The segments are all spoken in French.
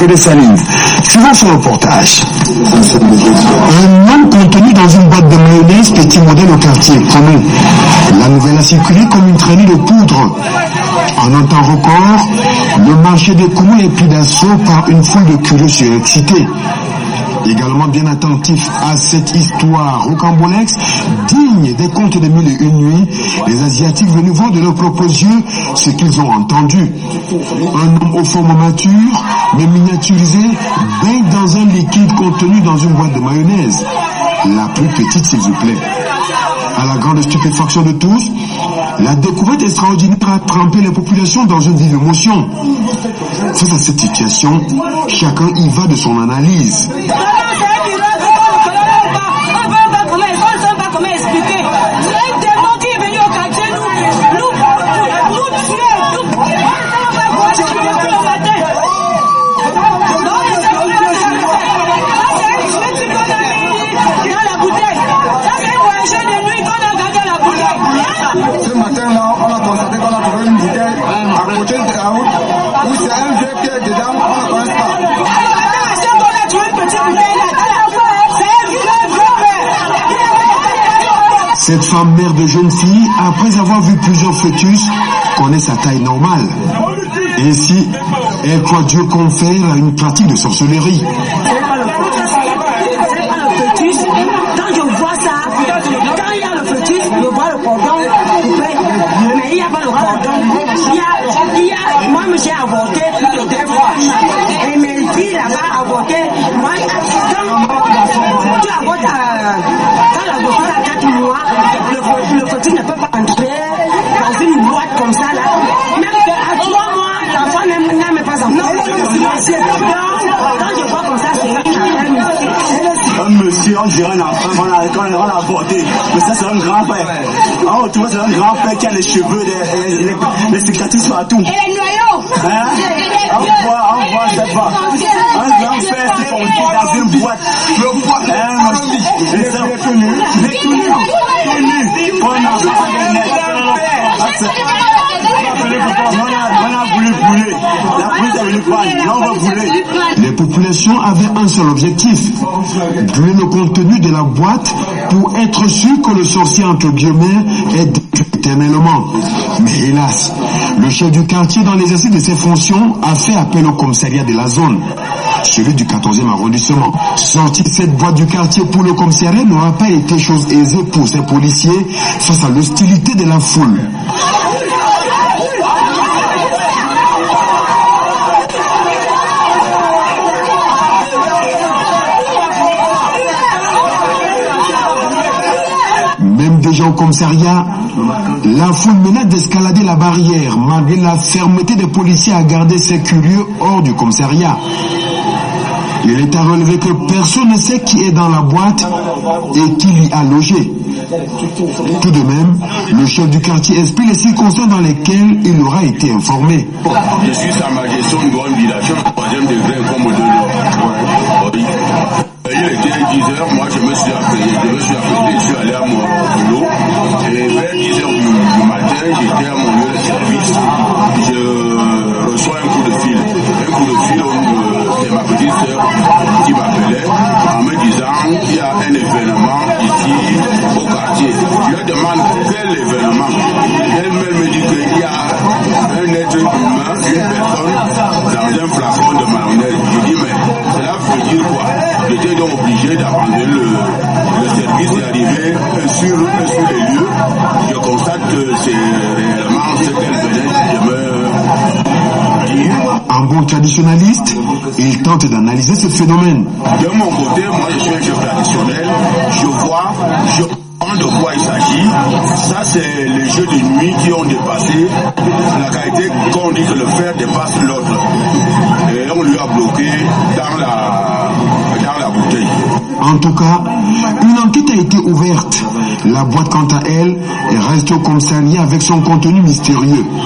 que de salive. Suivons ce reportage. Un homme contenu dans une boîte de mayonnaise, petit modèle au quartier promet. La nouvelle a circulé comme une traînée de poudre. En un temps record, le marché des Koumou est pris d'assaut par une foule de curieux surexcités. Également bien attentif à cette histoire rocambolesque, digne des contes de Mille et une nuits, les Asiatiques venus voir de leurs propres yeux ce qu'ils ont entendu. Un homme aux formes matures, mais miniaturisé, baigne dans un liquide contenu dans une boîte de mayonnaise. La plus petite, s'il vous plaît. À la grande stupéfaction de tous, la découverte extraordinaire a trempé les populations dans une vive émotion. Face à cette situation, chacun y va de son analyse. Ce matin-là, on a constaté qu'on a trouvé une bouteille à côté de la route où c'est un vieux qui est dedans, on ne connaît pas. Cette femme mère de jeune fille, après avoir vu plusieurs fœtus, connaît sa taille normale. Ainsi, elle croit Dieu confère à une pratique de sorcellerie. Quand je vois ça, quand il y a le fœtus, je vois le cordon coupé, mais il n'y a pas le cordon. Moi, j'ai avorté plus de 2 fois. Et mes filles là-bas avorté. Moi, quand tu avortes, quand la grossesse a 4 mois, le fœtus ne peut pas entrer dans une boîte comme ça là. Même à 3 mois, l'enfant n'a même pas entré. Quand je vois comme ça, c'est un monsieur, on dirait un enfant qu'on a avorté. Mais ça, c'est un grand-père. Oh, tu vois, c'est un grand-père qui a les cheveux, les cicatrices partout. Et les noyaux. Hein? On voit cette part. Un grand-père qui est dans une boîte. Il est tout nu. On a voulu brûler. La police a voulu prendre. Là, on va brûler. Les populations avaient un seul objectif, brûler le contenu de la boîte pour être sûr que le sorcier entre guillemets est détruit éternellement. Mais hélas, le chef du quartier dans l'exercice de ses fonctions a fait appel au commissariat de la zone, celui du 14e arrondissement. Sortir cette boîte du quartier pour le commissariat n'aura pas été chose aisée pour ces policiers face à l'hostilité de la foule. Déjà au commissariat, la foule menace d'escalader la barrière malgré la fermeté des policiers à garder ces curieux hors du commissariat. Il est à relever que personne ne sait qui est dans la boîte et qui l'y a logé. Tout de même, le chef du quartier explique les circonstances dans lesquelles il aura été informé. Je suis à ma gestion de grande villation, 3e degré comme de l'eau. Il était 10h, moi je me suis appelé, je suis allé à mon boulot. Et vers 10h du matin, j'étais à mon lieu de service. Je reçois un coup de fil de ma petite soeur qui m'appelait en me disant qu'il y a un événement ici au quartier. Je lui demande quel événement. Elle me dit qu'il y a un être humain, une personne dans un flacon de mayonnaise. Je dis mais cela veut dire quoi? J'étais donc obligé d'abandonner le service et arriver sur les lieux. Je constate que c'est réellement ce qu'elle venait de me dire. En bon traditionnaliste, il tente d'analyser ce phénomène. De mon côté, moi je suis un chef traditionnel, je vois de quoi il s'agit. Ça c'est les jeux de nuit qui ont dépassé la qualité qu'on dit que le fer dépasse l'autre. Et on lui a bloqué dans la bouteille. En tout cas, une enquête a été ouverte. La boîte, quant à elle, reste au commissariat avec son contenu mystérieux.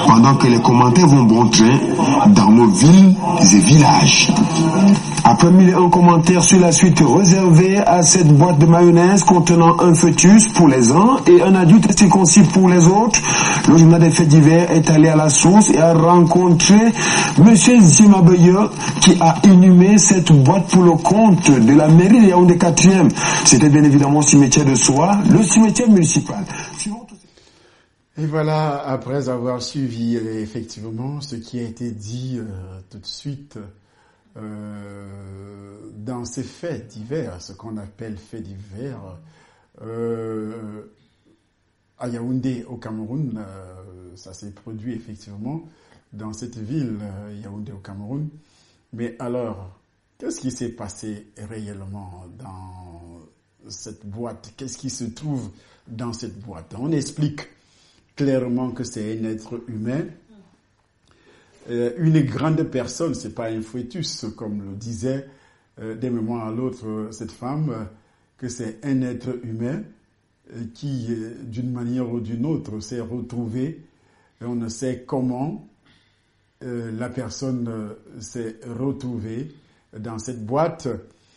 pendant que les commentaires vont bon train dans nos villes et villages. Après 1001 commentaires sur la suite réservée à cette boîte de mayonnaise contenant un fœtus pour les uns et un adulte circoncis pour les autres, le journal des faits divers est allé à la source et a rencontré M. Zimabeye qui a inhumé cette boîte pour le compte de la mairie de Yaoundé 4e. C'était bien évidemment au cimetière de Soa, le cimetière municipal. Et voilà, après avoir suivi effectivement ce qui a été dit tout de suite dans ces faits divers, ce qu'on appelle faits divers, à Yaoundé au Cameroun, ça s'est produit effectivement dans cette ville, Yaoundé au Cameroun. Mais alors, qu'est-ce qui s'est passé réellement dans cette boîte? Qu'est-ce qui se trouve dans cette boîte? On explique clairement que c'est un être humain, une grande personne, c'est pas un fœtus, comme le disait d'un moment à l'autre cette femme, que c'est un être humain qui, d'une manière ou d'une autre, s'est retrouvé, et on ne sait comment la personne s'est retrouvée dans cette boîte.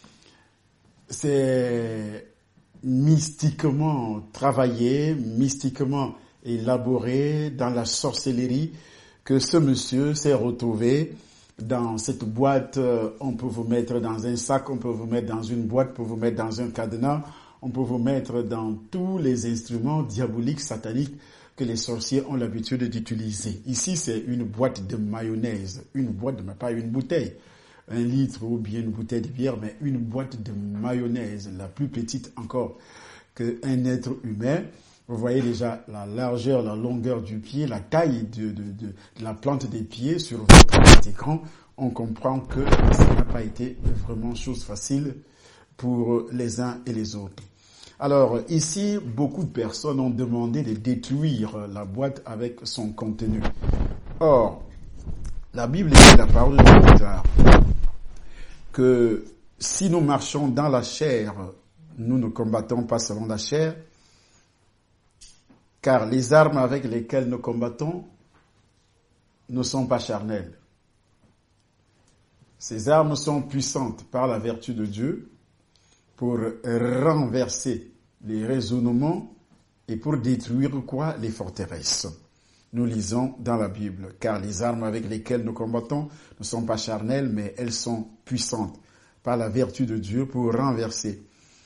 C'est mystiquement travaillé, mystiquement élaboré dans la sorcellerie que ce monsieur s'est retrouvé dans cette boîte. On peut vous mettre dans un sac, on peut vous mettre dans une boîte, on peut vous mettre dans un cadenas, on peut vous mettre dans tous les instruments diaboliques, sataniques que les sorciers ont l'habitude d'utiliser. Ici, c'est une boîte de mayonnaise, une boîte, mais pas une bouteille, 1 litre ou bien une bouteille de bière, mais une boîte de mayonnaise, la plus petite encore qu'un être humain. Vous voyez déjà la largeur, la longueur du pied, la taille de la plante des pieds sur votre petit écran. On comprend que ça n'a pas été vraiment chose facile pour les uns et les autres. Alors ici, beaucoup de personnes ont demandé de détruire la boîte avec son contenu. Or, la Bible dit, la parole de Dieu, que si nous marchons dans la chair, nous ne combattons pas selon la chair, car les armes avec lesquelles nous combattons ne sont pas charnelles. Ces armes sont puissantes par la vertu de Dieu pour renverser les raisonnements et pour détruire quoi? Les forteresses. Nous lisons dans la Bible, car les armes avec lesquelles nous combattons ne sont pas charnelles, mais elles sont puissantes par la vertu de Dieu pour renverser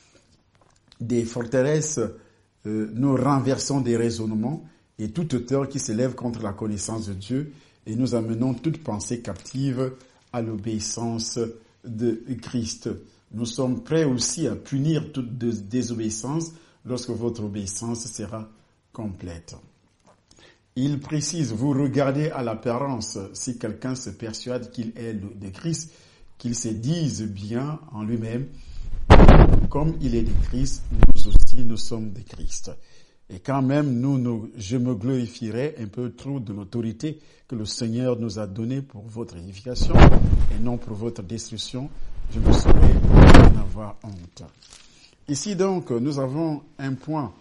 des forteresses. Nous renversons des raisonnements et toute auteur qui s'élève contre la connaissance de Dieu et nous amenons toute pensée captive à l'obéissance de Christ. Nous sommes prêts aussi à punir toute désobéissance lorsque votre obéissance sera complète. Il précise, vous regardez à l'apparence, si quelqu'un se persuade qu'il est de Christ, qu'il se dise bien en lui-même, comme il est de Christ, nous aussi nous sommes de Christ. Et quand même, je me glorifierai un peu trop de l'autorité que le Seigneur nous a donnée pour votre édification et non pour votre destruction. Je me saurais en avoir honte. Ici donc, nous avons un point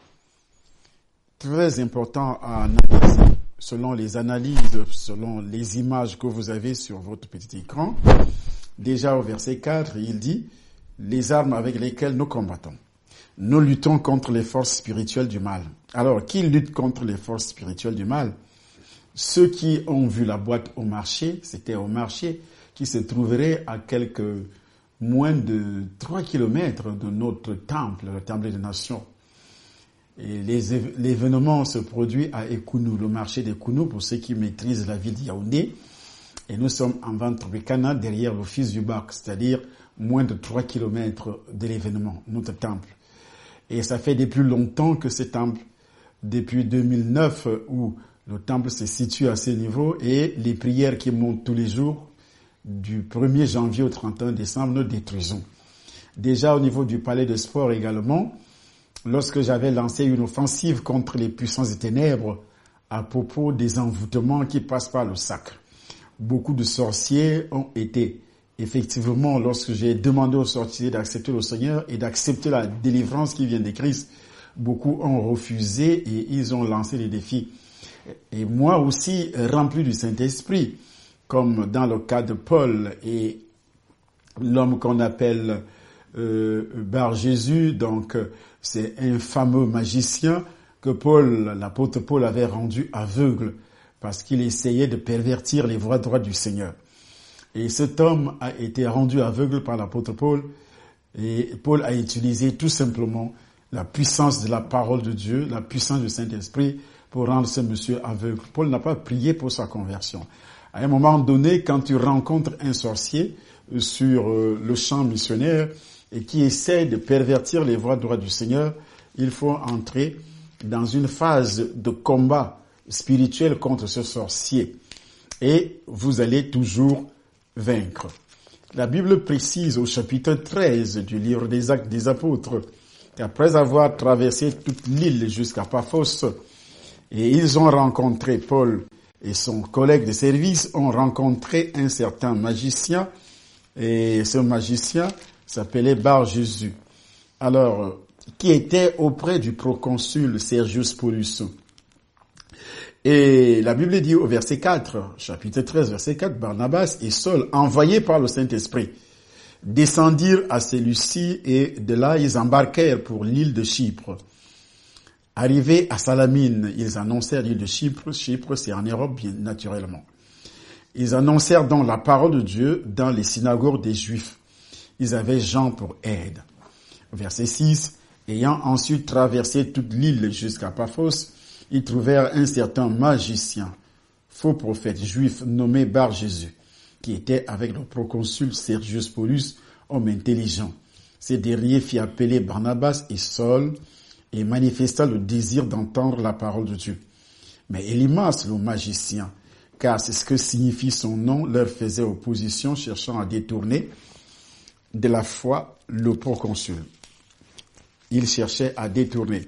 très important à analyser selon les analyses, selon les images que vous avez sur votre petit écran. Déjà au verset 4, il dit « Les armes avec lesquelles nous combattons. Nous luttons contre les forces spirituelles du mal. » Alors, qui lutte contre les forces spirituelles du mal? Ceux qui ont vu la boîte au marché, c'était au marché, qui se trouverait à quelques moins de 3 kilomètres de notre temple, le temple des nations. Et l'événement se produit à Ekounou, le marché d'Ekounou, pour ceux qui maîtrisent la ville de Yaoundé. Et nous sommes en Ventrbekana, derrière l'office du bac, c'est-à-dire moins de 3 kilomètres de l'événement, notre temple. Et ça fait depuis longtemps que ce temple, depuis 2009, où le temple se situe à ce niveau, et les prières qui montent tous les jours, du 1er janvier au 31 décembre, nous détruisons. Déjà au niveau du palais de sport également, lorsque j'avais lancé une offensive contre les puissances des ténèbres à propos des envoûtements qui passent par le sacre, beaucoup de sorciers ont été, effectivement, lorsque j'ai demandé aux sorciers d'accepter le Seigneur et d'accepter la délivrance qui vient de Christ, beaucoup ont refusé et ils ont lancé des défis. Et moi aussi, rempli du Saint-Esprit, comme dans le cas de Paul et l'homme qu'on appelle Bar Jésus, donc c'est un fameux magicien que l'apôtre Paul avait rendu aveugle parce qu'il essayait de pervertir les voies droites du Seigneur. Et cet homme a été rendu aveugle par l'apôtre Paul, et Paul a utilisé tout simplement la puissance de la parole de Dieu, la puissance du Saint-Esprit pour rendre ce monsieur aveugle. Paul n'a pas prié pour sa conversion. À un moment donné, quand tu rencontres un sorcier sur le champ missionnaire et qui essaie de pervertir les voies droites du Seigneur, il faut entrer dans une phase de combat spirituel contre ce sorcier. Et vous allez toujours vaincre. La Bible précise au chapitre 13 du livre des Actes des Apôtres qu'après avoir traversé toute l'île jusqu'à Paphos, et ils ont rencontré Paul et son collègue de service ont rencontré un certain magicien, et ce magicien s'appelait Bar Jésus. Alors, qui était auprès du proconsul Sergius Paulus. Et la Bible dit au verset 4, chapitre 13, verset 4, Barnabas et Saul, envoyés par le Saint-Esprit, descendirent à Séleucie et de là ils embarquèrent pour l'île de Chypre. Arrivés à Salamine, ils annoncèrent l'île de Chypre. Chypre, c'est en Europe, bien naturellement. Ils annoncèrent donc la parole de Dieu dans les synagogues des Juifs. Ils avaient Jean pour aide. Verset 6, ayant ensuite traversé toute l'île jusqu'à Paphos, ils trouvèrent un certain magicien, faux prophète juif nommé Bar Jésus, qui était avec le proconsul Sergius Paulus, homme intelligent. Ces derniers firent appeler Barnabas et Saul et manifesta le désir d'entendre la parole de Dieu. Mais Élymas, le magicien, car c'est ce que signifie son nom, leur faisait opposition, cherchant à détourner de la foi le proconsul. Il cherchait à détourner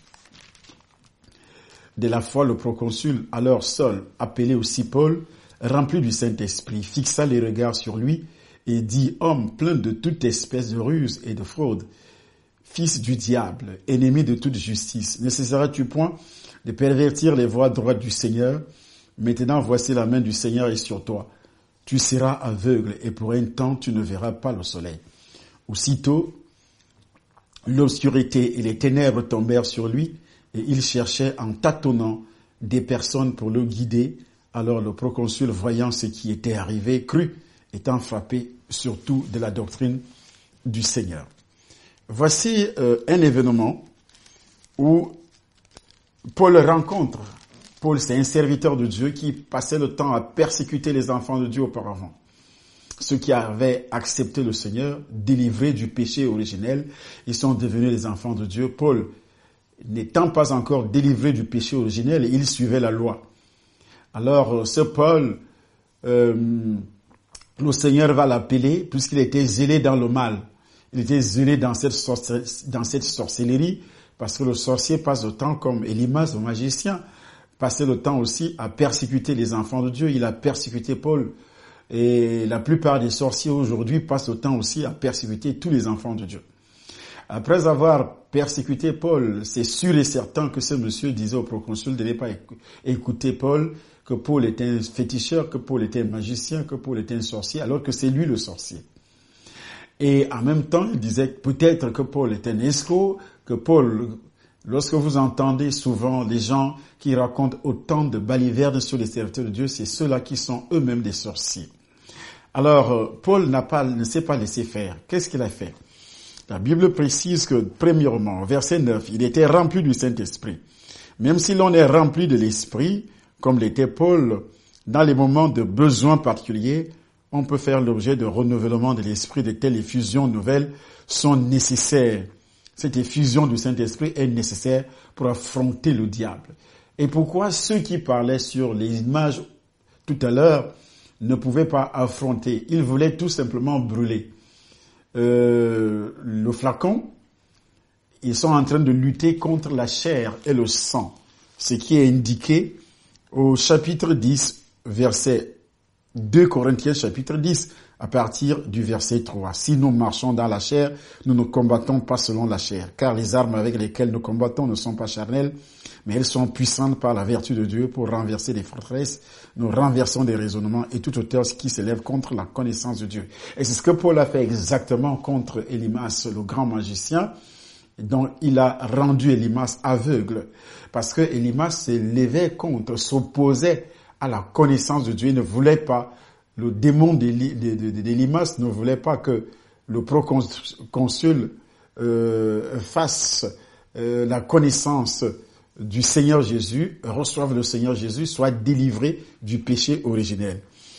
de la foi le proconsul. Alors Saul, appelé aussi Paul, rempli du Saint-Esprit, fixa les regards sur lui et dit, homme plein de toute espèce de ruse et de fraude, fils du diable, ennemi de toute justice, n'essaieras-tu point de pervertir les voies droites du Seigneur? Maintenant voici la main du Seigneur est sur toi. Tu seras aveugle et pour un temps tu ne verras pas le soleil. Aussitôt, l'obscurité et les ténèbres tombèrent sur lui et il cherchait en tâtonnant des personnes pour le guider. Alors le proconsul, voyant ce qui était arrivé, crut, étant frappé surtout de la doctrine du Seigneur. Voici un événement où Paul rencontre. Paul, c'est un serviteur de Dieu qui passait le temps à persécuter les enfants de Dieu auparavant. Ceux qui avaient accepté le Seigneur, délivrés du péché originel, ils sont devenus les enfants de Dieu. Paul, n'étant pas encore délivré du péché originel, il suivait la loi. Alors, ce Paul, le Seigneur va l'appeler, puisqu'il était zélé dans le mal. Il était zélé dans cette sorcellerie, parce que le sorcier passe le temps, comme Élymas, le magicien, passait le temps aussi à persécuter les enfants de Dieu. Il a persécuté Paul. Et la plupart des sorciers aujourd'hui passent le temps aussi à persécuter tous les enfants de Dieu. Après avoir persécuté Paul, c'est sûr et certain que ce monsieur disait au proconsul de ne pas écouter Paul, que Paul était un féticheur, que Paul était un magicien, que Paul était un sorcier, alors que c'est lui le sorcier. Et en même temps, il disait peut-être que Paul était un escroc, que Paul, lorsque vous entendez souvent les gens qui racontent autant de balivernes sur les serviteurs de Dieu, c'est ceux-là qui sont eux-mêmes des sorciers. Alors, Paul ne s'est pas laissé faire. Qu'est-ce qu'il a fait? La Bible précise que, premièrement, verset 9, il était rempli du Saint-Esprit. Même si l'on est rempli de l'Esprit, comme l'était Paul, dans les moments de besoin particuliers, on peut faire l'objet de renouvellement de l'Esprit. De telles effusions nouvelles sont nécessaires. Cette effusion du Saint-Esprit est nécessaire pour affronter le diable. Et pourquoi ceux qui parlaient sur les images tout à l'heure ne pouvaient pas affronter? Ils voulaient tout simplement brûler. Le flacon, ils sont en train de lutter contre la chair et le sang. Ce qui est indiqué au chapitre 10, verset 2 Corinthiens chapitre 10. à partir du verset 3. Si nous marchons dans la chair, nous ne combattons pas selon la chair, car les armes avec lesquelles nous combattons ne sont pas charnelles, mais elles sont puissantes par la vertu de Dieu pour renverser des forteresses. Nous renversons des raisonnements et toute hauteur qui s'élève contre la connaissance de Dieu. Et c'est ce que Paul a fait exactement contre Élymas, le grand magicien, dont il a rendu Élymas aveugle, parce que Élymas s'élevait contre, s'opposait à la connaissance de Dieu. Il ne voulait pas, le démon d'Élymas ne voulait pas que le proconsul fasse la connaissance du Seigneur Jésus, reçoive le Seigneur Jésus, soit délivré du péché originel.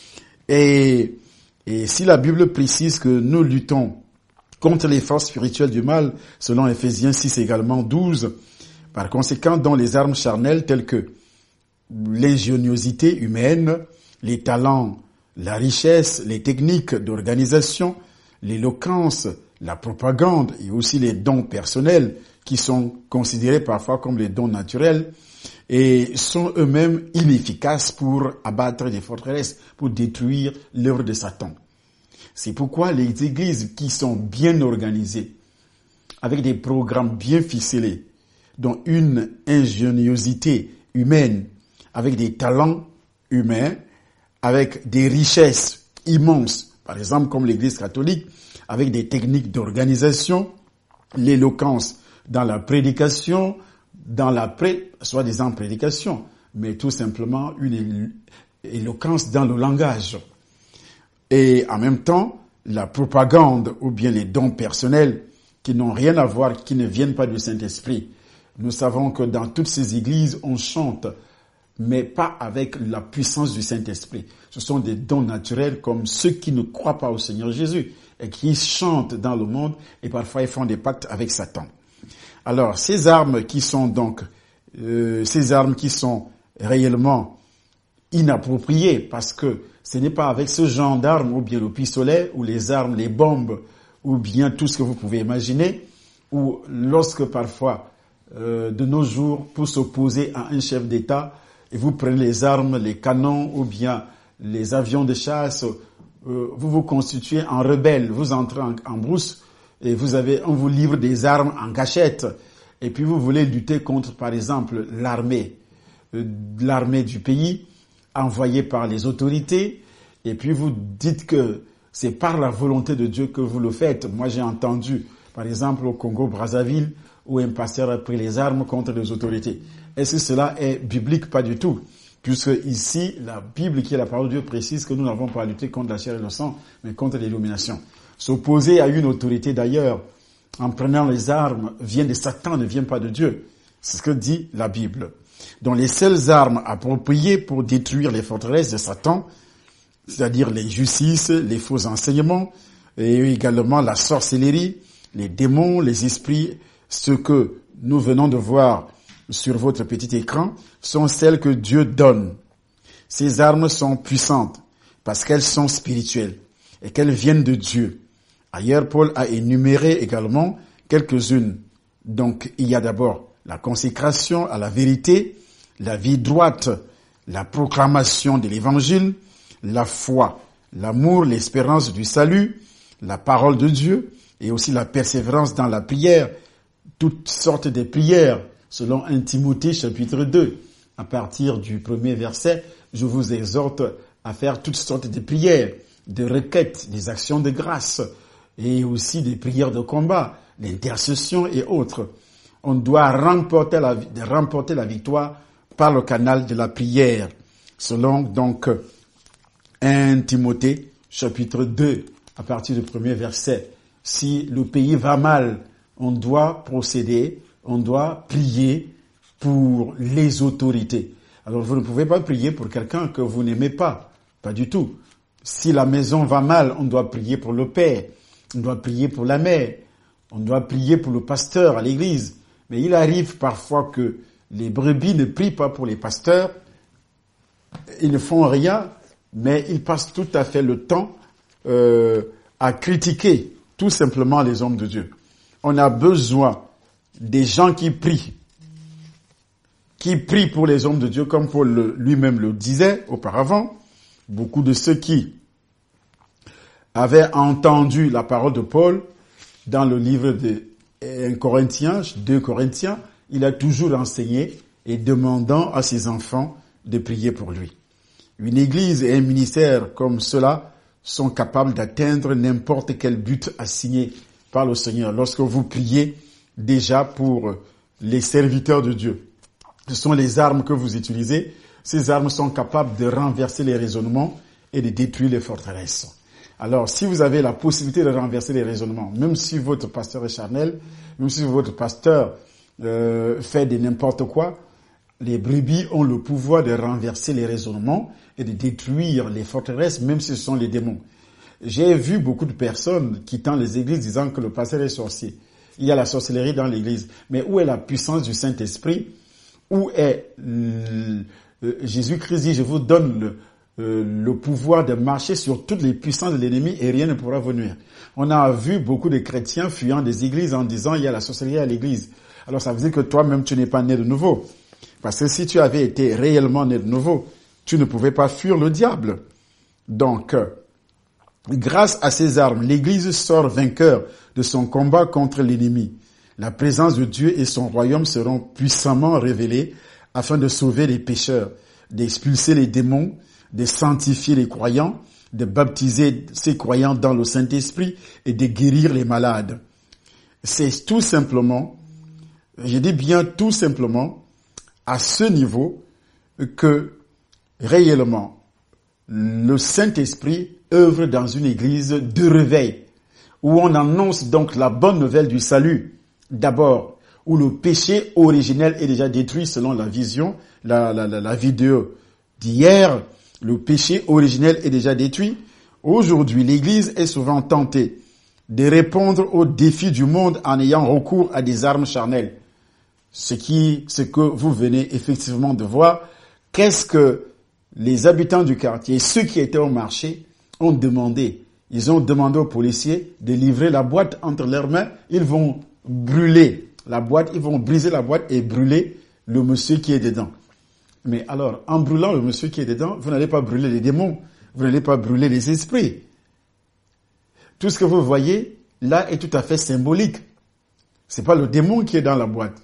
Et si la Bible précise que nous luttons contre les forces spirituelles du mal, selon Ephésiens 6 également 12, par conséquent, dans les armes charnelles telles que l'ingéniosité humaine, les talents, la richesse, les techniques d'organisation, l'éloquence, la propagande et aussi les dons personnels qui sont considérés parfois comme les dons naturels et sont eux-mêmes inefficaces pour abattre des forteresses, pour détruire l'œuvre de Satan. C'est pourquoi les églises qui sont bien organisées, avec des programmes bien ficelés, dont une ingéniosité humaine, avec des talents humains, avec des richesses immenses, par exemple comme l'Église catholique, avec des techniques d'organisation, l'éloquence dans la prédication, dans la soi-disant prédication, mais tout simplement une éloquence dans le langage. Et en même temps, la propagande ou bien les dons personnels qui n'ont rien à voir, qui ne viennent pas du Saint-Esprit. Nous savons que dans toutes ces églises, on chante, mais pas avec la puissance du Saint-Esprit. Ce sont des dons naturels comme ceux qui ne croient pas au Seigneur Jésus et qui chantent dans le monde et parfois ils font des pactes avec Satan. Alors, ces armes qui sont donc, ces armes qui sont réellement inappropriées parce que ce n'est pas avec ce genre d'armes ou bien le pistolet ou les armes, les bombes ou bien tout ce que vous pouvez imaginer ou lorsque parfois de nos jours pour s'opposer à un chef d'État et vous prenez les armes, les canons ou bien les avions de chasse, vous vous constituez en rebelle, vous entrez en brousse et on vous livre des armes en cachette et puis vous voulez lutter contre par exemple l'armée du pays envoyée par les autorités et puis vous dites que c'est par la volonté de Dieu que vous le faites. Moi j'ai entendu par exemple au Congo-Brazzaville où un pasteur a pris les armes contre les autorités. Est-ce que cela est biblique? Pas du tout. Puisque ici, la Bible, qui est la parole de Dieu, précise que nous n'avons pas à lutter contre la chair et le sang, mais contre l'illumination. S'opposer à une autorité d'ailleurs, en prenant les armes, vient de Satan, ne vient pas de Dieu. C'est ce que dit la Bible. Donc les seules armes appropriées pour détruire les forteresses de Satan, c'est-à-dire les justices, les faux enseignements, et également la sorcellerie, les démons, les esprits, ce que nous venons de voir sur votre petit écran, sont celles que Dieu donne. Ces armes sont puissantes parce qu'elles sont spirituelles et qu'elles viennent de Dieu. Ailleurs, Paul a énuméré également quelques-unes. Donc, il y a d'abord la consécration à la vérité, la vie droite, la proclamation de l'évangile, la foi, l'amour, l'espérance du salut, la parole de Dieu et aussi la persévérance dans la prière, toutes sortes de prières. Selon 1 Timothée chapitre 2, à partir du premier verset, je vous exhorte à faire toutes sortes de prières, de requêtes, des actions de grâce et aussi des prières de combat, l'intercession et autres. On doit remporter la victoire par le canal de la prière. Selon donc 1 Timothée chapitre 2, à partir du premier verset, si le pays va mal, on doit procéder, on doit prier pour les autorités. Alors vous ne pouvez pas prier pour quelqu'un que vous n'aimez pas, pas du tout. Si la maison va mal, on doit prier pour le père, on doit prier pour la mère, on doit prier pour le pasteur à l'église. Mais il arrive parfois que les brebis ne prient pas pour les pasteurs, ils ne font rien, mais ils passent tout à fait le temps à critiquer tout simplement les hommes de Dieu. On a besoin des gens qui prient pour les hommes de Dieu, comme Paul lui-même le disait auparavant. Beaucoup de ceux qui avait entendu la parole de Paul dans le livre de 2 Corinthiens, il a toujours enseigné et demandant à ses enfants de prier pour lui. Une église et un ministère comme cela sont capables d'atteindre n'importe quel but assigné par le Seigneur lorsque vous priez déjà pour les serviteurs de Dieu. Ce sont les armes que vous utilisez. Ces armes sont capables de renverser les raisonnements et de détruire les forteresses. Alors, si vous avez la possibilité de renverser les raisonnements, même si votre pasteur est charnel, même si votre pasteur fait de n'importe quoi, les brebis ont le pouvoir de renverser les raisonnements et de détruire les forteresses, même si ce sont les démons. J'ai vu beaucoup de personnes quittant les églises disant que le pasteur est sorcier. Il y a la sorcellerie dans l'église. Mais où est la puissance du Saint-Esprit? Où est Jésus-Christ dit, je vous donne le pouvoir de marcher sur toutes les puissances de l'ennemi et rien ne pourra vous nuire. On a vu beaucoup de chrétiens fuyant des églises en disant il y a la sorcellerie à l'église. Alors ça veut dire que toi-même tu n'es pas né de nouveau. Parce que si tu avais été réellement né de nouveau, tu ne pouvais pas fuir le diable. Donc, grâce à ces armes, l'église sort vainqueur de son combat contre l'ennemi. La présence de Dieu et son royaume seront puissamment révélés afin de sauver les pécheurs, d'expulser les démons, de sanctifier les croyants, de baptiser ces croyants dans le Saint-Esprit et de guérir les malades. C'est tout simplement, je dis bien tout simplement, à ce niveau que réellement le Saint-Esprit œuvre dans une église de réveil, où on annonce donc la bonne nouvelle du salut, d'abord, où le péché originel est déjà détruit selon la vision, la vidéo d'hier. Le péché originel est déjà détruit. Aujourd'hui, l'Église est souvent tentée de répondre aux défis du monde en ayant recours à des armes charnelles. Ce que vous venez effectivement de voir, qu'est-ce que les habitants du quartier, ceux qui étaient au marché, ont demandé. Ils ont demandé aux policiers de livrer la boîte entre leurs mains. Ils vont brûler la boîte, ils vont briser la boîte et brûler le monsieur qui est dedans. Mais alors, en brûlant le monsieur qui est dedans, vous n'allez pas brûler les démons, vous n'allez pas brûler les esprits. Tout ce que vous voyez là est tout à fait symbolique. C'est pas le démon qui est dans la boîte.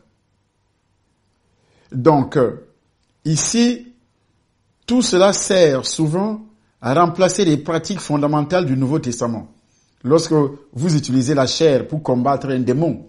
Donc, ici, tout cela sert souvent à remplacer les pratiques fondamentales du Nouveau Testament. Lorsque vous utilisez la chair pour combattre un démon,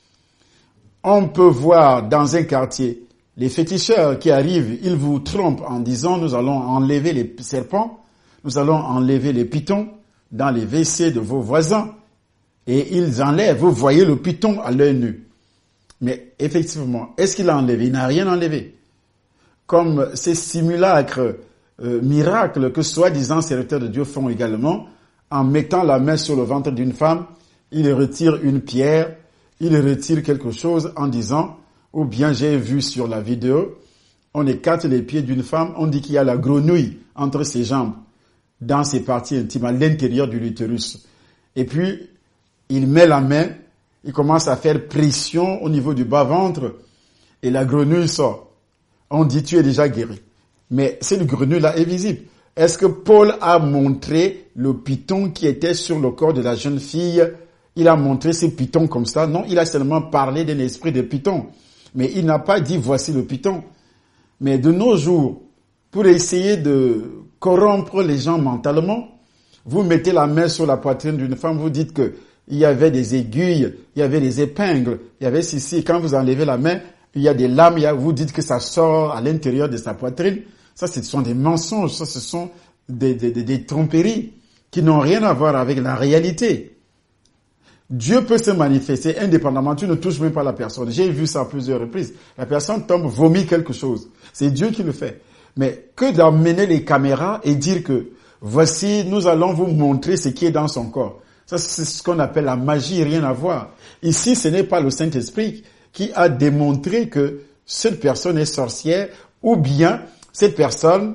on peut voir dans un quartier les féticheurs qui arrivent, ils vous trompent en disant nous allons enlever les serpents, nous allons enlever les pitons dans les WC de vos voisins. Et ils enlèvent, vous voyez le python à l'œil nu. Mais effectivement, est-ce qu'il a enlevé? Il n'a rien enlevé. Comme ces simulacres miracles que soi-disant serviteurs de Dieu font également, en mettant la main sur le ventre d'une femme, ils retirent une pierre, ils retirent quelque chose en disant, ou bien j'ai vu sur la vidéo, on écarte les pieds d'une femme, on dit qu'il y a la grenouille entre ses jambes, dans ses parties intimes, à l'intérieur de l'utérus. Et puis, il met la main, il commence à faire pression au niveau du bas-ventre, et la grenouille sort. On dit, tu es déjà guéri. Mais cette grenouille-là est visible. Est-ce que Paul a montré le python qui était sur le corps de la jeune fille? Il a montré ce python comme ça? Non, il a seulement parlé d'un esprit de python. Mais il n'a pas dit, voici le python. Mais de nos jours, pour essayer de corrompre les gens mentalement, vous mettez la main sur la poitrine d'une femme, vous dites que il y avait des aiguilles, il y avait des épingles, il y avait ceci. Quand vous enlevez la main, il y a des lames, vous dites que ça sort à l'intérieur de sa poitrine. Ça, ce sont des mensonges, ça, ce sont des tromperies qui n'ont rien à voir avec la réalité. Dieu peut se manifester indépendamment, tu ne touches même pas la personne. J'ai vu ça à plusieurs reprises. La personne tombe, vomit quelque chose. C'est Dieu qui le fait. Mais que d'emmener les caméras et dire que voici, nous allons vous montrer ce qui est dans son corps. Ça, c'est ce qu'on appelle la magie, rien à voir. Ici, ce n'est pas le Saint-Esprit qui a démontré que cette personne est sorcière ou bien cette personne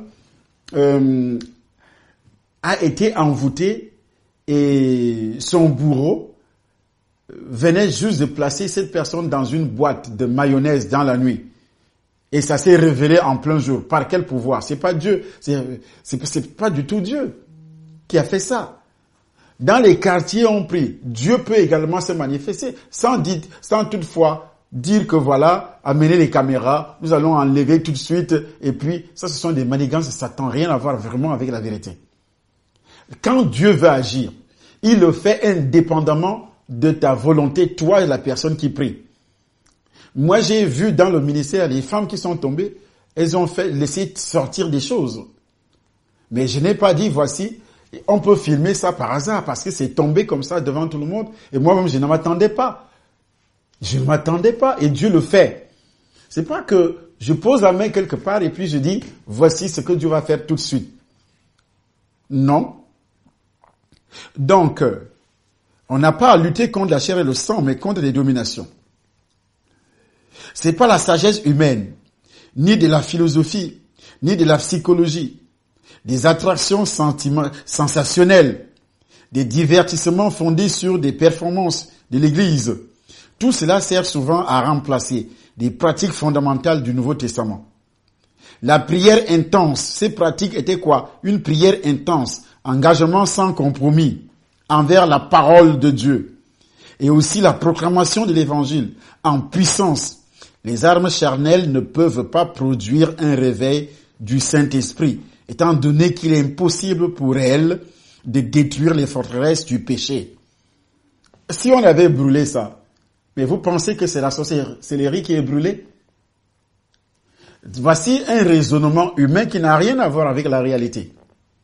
a été envoûtée et son bourreau venait juste de placer cette personne dans une boîte de mayonnaise dans la nuit. Et ça s'est révélé en plein jour. Par quel pouvoir? C'est pas Dieu. C'est pas du tout Dieu qui a fait ça. Dans les quartiers, on prie. Dieu peut également se manifester sans toutefois dire que voilà, amenez les caméras, nous allons enlever tout de suite. Et puis, ça, ce sont des manigances de Satan, rien à voir vraiment avec la vérité. Quand Dieu veut agir, il le fait indépendamment de ta volonté, toi et la personne qui prie. Moi, j'ai vu dans le ministère les femmes qui sont tombées, elles ont laissé sortir des choses. Mais je n'ai pas dit, voici, on peut filmer ça par hasard parce que c'est tombé comme ça devant tout le monde. Et moi-même, je ne m'attendais pas. Je ne m'attendais pas et Dieu le fait. C'est pas que je pose la main quelque part et puis je dis, voici ce que Dieu va faire tout de suite. Non. Donc, on n'a pas à lutter contre la chair et le sang, mais contre les dominations. C'est pas la sagesse humaine, ni de la philosophie, ni de la psychologie, des attractions sensationnelles, des divertissements fondés sur des performances de l'Église. Tout cela sert souvent à remplacer des pratiques fondamentales du Nouveau Testament. La prière intense, ces pratiques étaient quoi? Une prière intense, engagement sans compromis envers la parole de Dieu. Et aussi la proclamation de l'Évangile en puissance. Les armes charnelles ne peuvent pas produire un réveil du Saint-Esprit, étant donné qu'il est impossible pour elles de détruire les forteresses du péché. Si on avait brûlé ça, mais vous pensez que c'est la sorcellerie qui est brûlée? Voici un raisonnement humain qui n'a rien à voir avec la réalité.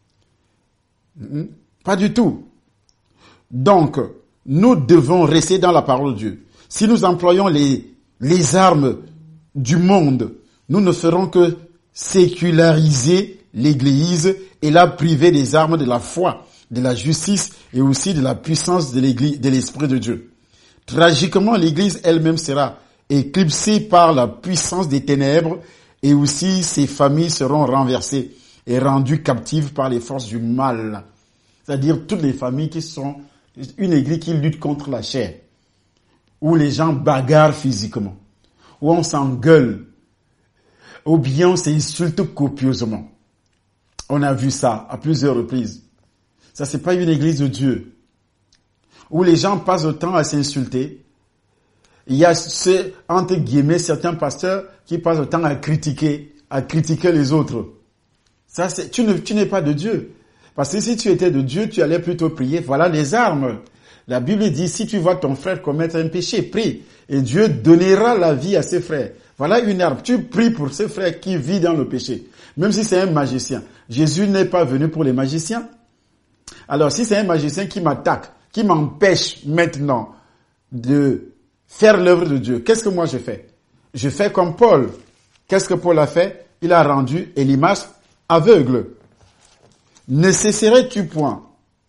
Pas du tout. Donc, nous devons rester dans la parole de Dieu. Si nous employons les armes du monde, nous ne ferons que séculariser l'Église et la priver des armes de la foi, de la justice et aussi de la puissance de l'Église, de l'Esprit de Dieu. Tragiquement, l'Église elle-même sera éclipsée par la puissance des ténèbres et aussi ses familles seront renversées et rendues captives par les forces du mal. C'est-à-dire toutes les familles qui sont une église qui lutte contre la chair, où les gens bagarrent physiquement, où on s'engueule, ou bien on s'insulte copieusement. On a vu ça à plusieurs reprises. Ça, c'est pas une église de Dieu, où les gens passent le temps à s'insulter. Il y a entre guillemets, certains pasteurs qui passent le temps à critiquer les autres. Ça, tu n'es pas de Dieu. Parce que si tu étais de Dieu, tu allais plutôt prier. Voilà les armes. La Bible dit, si tu vois ton frère commettre un péché, prie. Et Dieu donnera la vie à ses frères. Voilà une arme. Tu pries pour ce frère qui vit dans le péché. Même si c'est un magicien. Jésus n'est pas venu pour les magiciens. Alors, si c'est un magicien qui m'attaque, qui m'empêche maintenant de faire l'œuvre de Dieu, qu'est-ce que moi je fais? Je fais comme Paul. Qu'est-ce que Paul a fait? Il a rendu Élymas aveugle. Ne cesserais-tu point?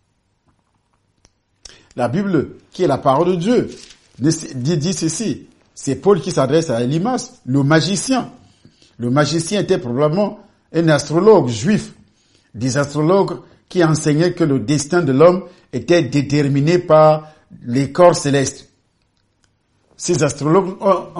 La Bible, qui est la parole de Dieu, dit ceci. C'est Paul qui s'adresse à Élymas, le magicien. Le magicien était probablement un astrologue juif. Des astrologues qui enseignaient que le destin de l'homme était déterminé par les corps célestes. Ces astrologues,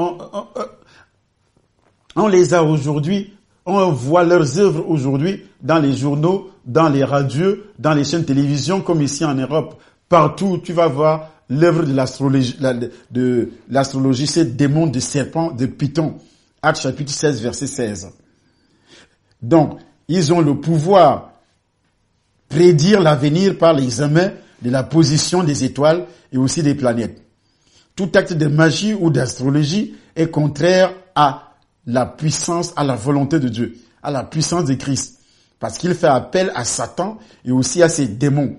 on les a aujourd'hui, on voit leurs œuvres aujourd'hui dans les journaux, dans les radios, dans les chaînes de télévision, comme ici en Europe. Partout, tu vas voir l'œuvre de l'astrologie, c'est démon de serpent, de Python. Actes chapitre 16, verset 16. Donc, ils ont le pouvoir prédire l'avenir par l'examen de la position des étoiles et aussi des planètes. Tout acte de magie ou d'astrologie est contraire à la puissance, à la volonté de Dieu, à la puissance de Christ. Parce qu'il fait appel à Satan et aussi à ses démons.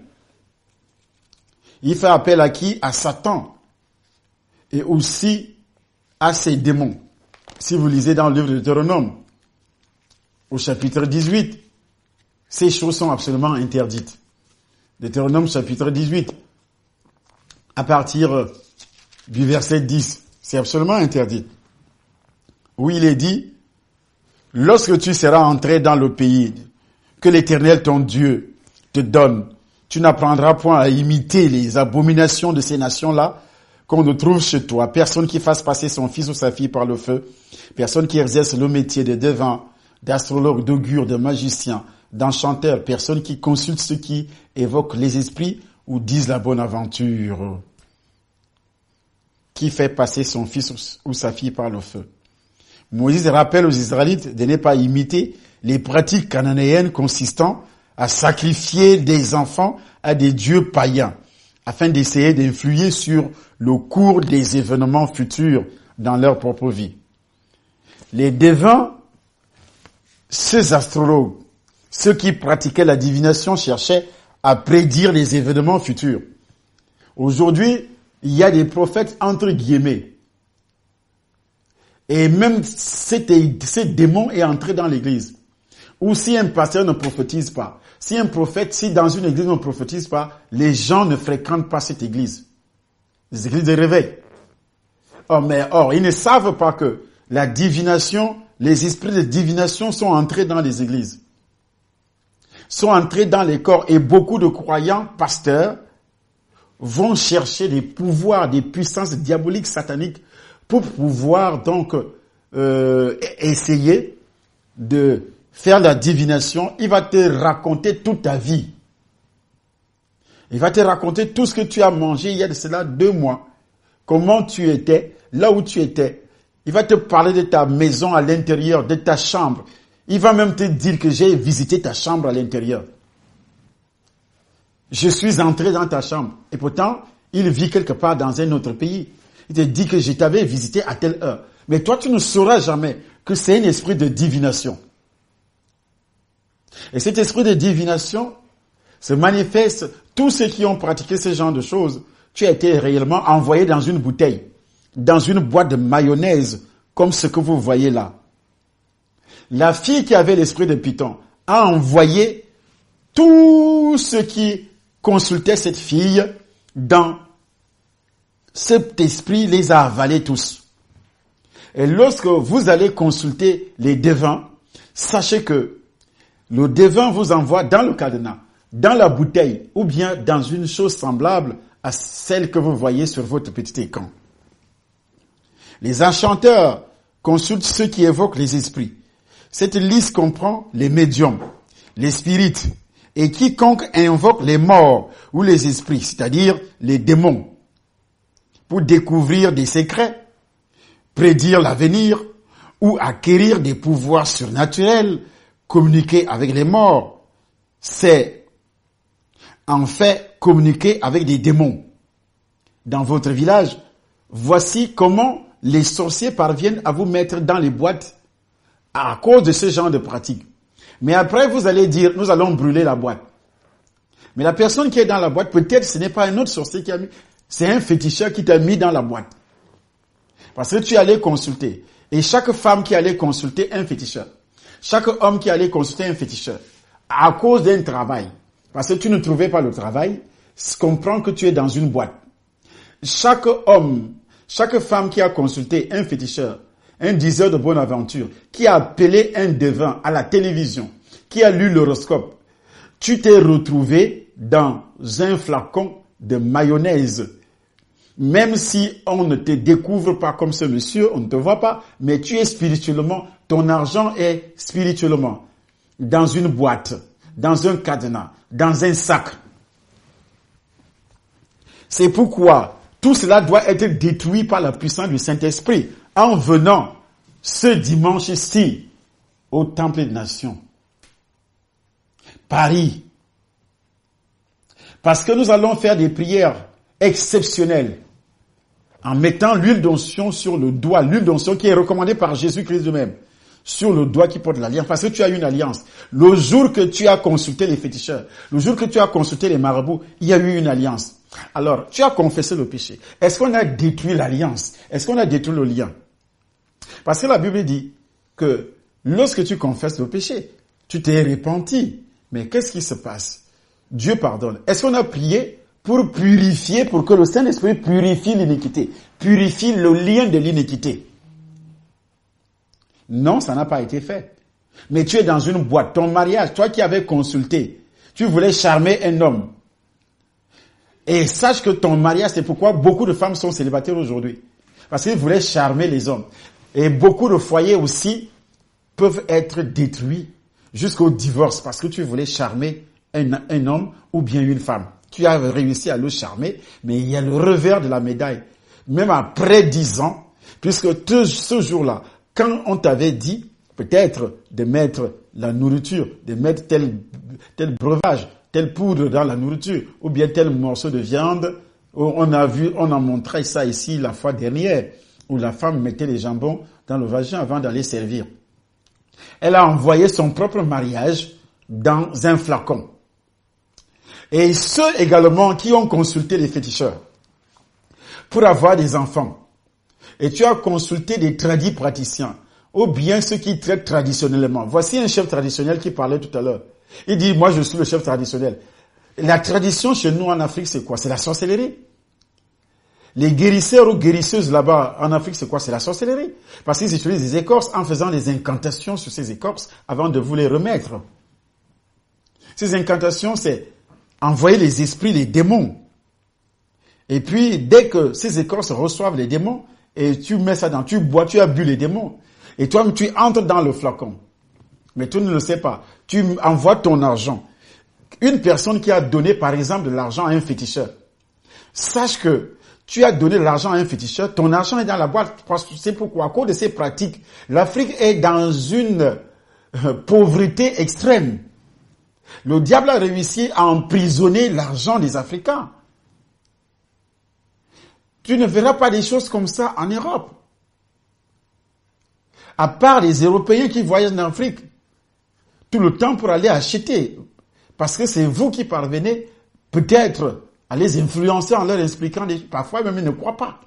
Il fait appel à qui? À Satan. Et aussi à ses démons. Si vous lisez dans le livre de Deutéronome, au chapitre 18, ces choses sont absolument interdites. Deutéronome chapitre 18, à partir du verset 10, c'est absolument interdit. Où il est dit, lorsque tu seras entré dans le pays que l'Éternel ton Dieu te donne, tu n'apprendras point à imiter les abominations de ces nations-là qu'on ne trouve chez toi. Personne qui fasse passer son fils ou sa fille par le feu, personne qui exerce le métier de devin, d'astrologue, d'augure, de magicien, d'enchanteur, personne qui consulte ceux qui évoquent les esprits ou disent la bonne aventure, qui fait passer son fils ou sa fille par le feu. Moïse rappelle aux Israélites de ne pas imiter les pratiques cananéennes consistant à sacrifier des enfants à des dieux païens, afin d'essayer d'influer sur le cours des événements futurs dans leur propre vie. Les devins, ces astrologues, ceux qui pratiquaient la divination cherchaient à prédire les événements futurs. Aujourd'hui, il y a des prophètes entre guillemets. Et même ces démons est entré dans l'église. Ou si un pasteur ne prophétise pas, si dans une église ne prophétise pas, les gens ne fréquentent pas cette église. Les églises de réveil. Or, ils ne savent pas que la divination, les esprits de divination sont entrés dans les églises. Sont entrés dans les corps. Et beaucoup de croyants, pasteurs, vont chercher des pouvoirs, des puissances diaboliques, sataniques, pour pouvoir donc essayer de faire la divination. Il va te raconter toute ta vie. Il va te raconter tout ce que tu as mangé il y a de cela 2 mois. Comment tu étais, là où tu étais. Il va te parler de ta maison à l'intérieur, de ta chambre. Il va même te dire que j'ai visité ta chambre à l'intérieur. Je suis entré dans ta chambre. Et pourtant, il vit quelque part dans un autre pays. Il te dit que je t'avais visité à telle heure. Mais toi, tu ne sauras jamais que c'est un esprit de divination. Et cet esprit de divination se manifeste. Tous ceux qui ont pratiqué ce genre de choses, tu as été réellement envoyé dans une bouteille, dans une boîte de mayonnaise, comme ce que vous voyez là. La fille qui avait l'esprit de Python a envoyé tous ceux qui consultaient cette fille dans cet esprit, les a avalés tous. Et lorsque vous allez consulter les devins, sachez que le devin vous envoie dans le cadenas, dans la bouteille, ou bien dans une chose semblable à celle que vous voyez sur votre petit écran. Les enchanteurs consultent ceux qui évoquent les esprits. Cette liste comprend les médiums, les spirites, et quiconque invoque les morts ou les esprits, c'est-à-dire les démons, pour découvrir des secrets, prédire l'avenir ou acquérir des pouvoirs surnaturels, communiquer avec les morts. C'est en fait communiquer avec des démons. Dans votre village, voici comment les sorciers parviennent à vous mettre dans les boîtes à cause de ce genre de pratique. Mais après, vous allez dire, nous allons brûler la boîte. Mais la personne qui est dans la boîte, peut-être ce n'est pas un autre sorcier qui a mis, c'est un féticheur qui t'a mis dans la boîte. Parce que tu allais consulter. Et chaque femme qui allait consulter un féticheur. Chaque homme qui allait consulter un féticheur. À cause d'un travail. Parce que tu ne trouvais pas le travail, comprends que tu es dans une boîte. Chaque homme, chaque femme qui a consulté un féticheur, un diseur de bonne aventure, qui a appelé un devin à la télévision, qui a lu l'horoscope, tu t'es retrouvé dans un flacon de mayonnaise. Même si on ne te découvre pas comme ce monsieur, on ne te voit pas, mais tu es spirituellement, ton argent est spirituellement dans une boîte, dans un cadenas, dans un sac. C'est pourquoi tout cela doit être détruit par la puissance du Saint-Esprit en venant ce dimanche-ci au Temple des Nations. Paris. Parce que nous allons faire des prières exceptionnelles en mettant l'huile d'onction sur le doigt, l'huile d'onction qui est recommandée par Jésus-Christ lui-même, sur le doigt qui porte l'alliance, parce que tu as une alliance. Le jour que tu as consulté les féticheurs, le jour que tu as consulté les marabouts, il y a eu une alliance. Alors, tu as confessé le péché. Est-ce qu'on a détruit l'alliance? Est-ce qu'on a détruit le lien? Parce que la Bible dit que lorsque tu confesses le péché, tu t'es repenti. Mais qu'est-ce qui se passe? Dieu pardonne. Est-ce qu'on a prié pour purifier, pour que le Saint-Esprit purifie l'iniquité, purifie le lien de l'iniquité? Non, ça n'a pas été fait. Mais tu es dans une boîte. Ton mariage, toi qui avais consulté, tu voulais charmer un homme. Et sache que ton mariage, c'est pourquoi beaucoup de femmes sont célibataires aujourd'hui. Parce qu'ils voulaient charmer les hommes. Et beaucoup de foyers aussi peuvent être détruits jusqu'au divorce parce que tu voulais charmer un homme ou bien une femme. tu as réussi à le charmer, mais il y a le revers de la médaille. Même après 10 ans, puisque ce jour-là, quand on t'avait dit, peut-être, de mettre la nourriture, de mettre tel breuvage, telle poudre dans la nourriture, ou bien tel morceau de viande, on a montré ça ici la fois dernière, où la femme mettait les jambons dans le vagin avant d'aller servir. Elle a envoyé son propre mariage dans un flacon. Et ceux également qui ont consulté les féticheurs pour avoir des enfants, et tu as consulté des tradis praticiens, ou bien ceux qui traitent traditionnellement. Voici un chef traditionnel qui parlait tout à l'heure. Il dit, moi je suis le chef traditionnel. La tradition chez nous en Afrique, c'est quoi? C'est la sorcellerie. Les guérisseurs ou guérisseuses là-bas en Afrique, c'est quoi? C'est la sorcellerie. Parce qu'ils utilisent des écorces en faisant des incantations sur ces écorces avant de vous les remettre. Ces incantations, c'est envoyer les esprits, les démons. Et puis, dès que ces écorces reçoivent les démons, et tu mets ça dans, tu bois, tu as bu les démons, et toi, tu entres dans le flacon. Mais tu ne le sais pas. Tu envoies ton argent. Une personne qui a donné, par exemple, de l'argent à un féticheur, sache que tu as donné de l'argent à un féticheur, ton argent est dans la boîte. C'est pourquoi, à cause de ces pratiques, l'Afrique est dans une pauvreté extrême. Le diable a réussi à emprisonner l'argent des Africains. Tu ne verras pas des choses comme ça en Europe. À part les Européens qui voyagent en Afrique tout le temps pour aller acheter. Parce que c'est vous qui parvenez peut-être à les influencer en leur expliquant des choses. Parfois même ils ne croient pas.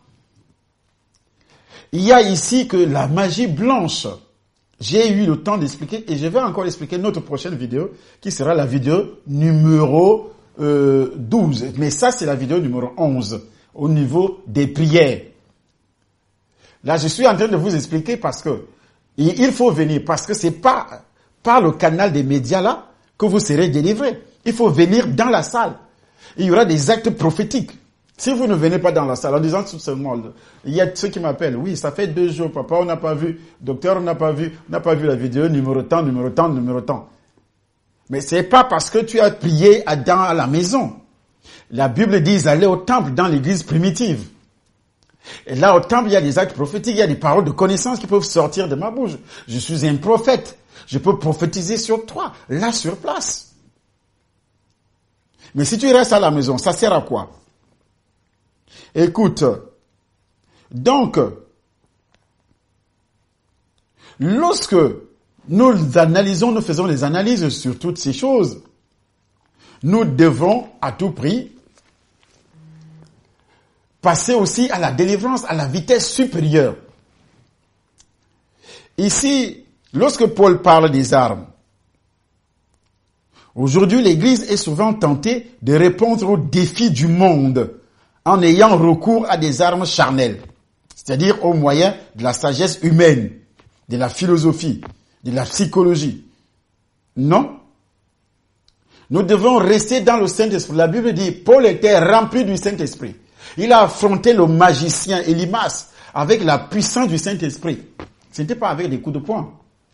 Il y a ici que la magie blanche. J'ai eu le temps d'expliquer et je vais encore expliquer notre prochaine vidéo qui sera la vidéo numéro 12. Mais ça c'est la vidéo numéro 11 au niveau des prières. Là je suis en train de vous expliquer parce que il faut venir parce que c'est pas par le canal des médias là que vous serez délivrés. Il faut venir dans la salle. Il y aura des actes prophétiques. Si vous ne venez pas dans la salle en disant tout seulement, il y a ceux qui m'appellent, oui, ça fait 2 jours, papa, on n'a pas vu, docteur, on n'a pas vu la vidéo, numéro tant. Mais c'est pas parce que tu as prié dans la maison. La Bible dit, allez au temple dans l'église primitive. Et là, au temple, il y a des actes prophétiques, il y a des paroles de connaissance qui peuvent sortir de ma bouche. Je suis un prophète. Je peux prophétiser sur toi, là, sur place. Mais si tu restes à la maison, ça sert à quoi? Écoute, donc, lorsque nous faisons des analyses sur toutes ces choses, nous devons à tout prix passer aussi à la délivrance, à la vitesse supérieure. Ici, lorsque Paul parle des armes, aujourd'hui l'Église est souvent tentée de répondre aux défis du monde en ayant recours à des armes charnelles, c'est-à-dire aux moyens de la sagesse humaine, de la philosophie, de la psychologie. Non. Nous devons rester dans le Saint-Esprit. La Bible dit, Paul était rempli du Saint-Esprit. Il a affronté le magicien Élymas avec la puissance du Saint-Esprit. Ce n'était pas avec des coups de poing.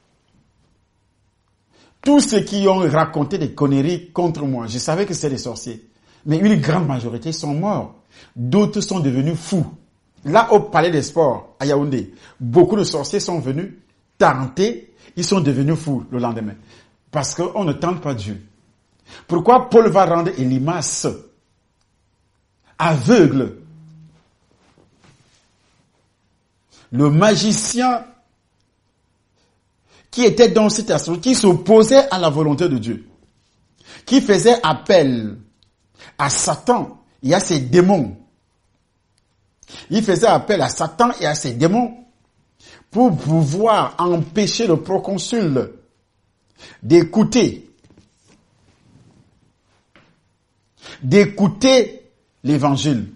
Tous ceux qui ont raconté des conneries contre moi, je savais que c'était des sorciers. Mais une grande majorité sont morts. D'autres sont devenus fous. Là, au palais des sports, à Yaoundé, beaucoup de sorciers sont venus tenter, ils sont devenus fous le lendemain. Parce qu'on ne tente pas Dieu. Pourquoi Paul va rendre Élymas aveugle? Le magicien qui était dans cette situation, qui s'opposait à la volonté de Dieu, qui faisait appel à Satan et à ses démons. Il faisait appel à Satan et à ses démons pour pouvoir empêcher le proconsul d'écouter l'évangile.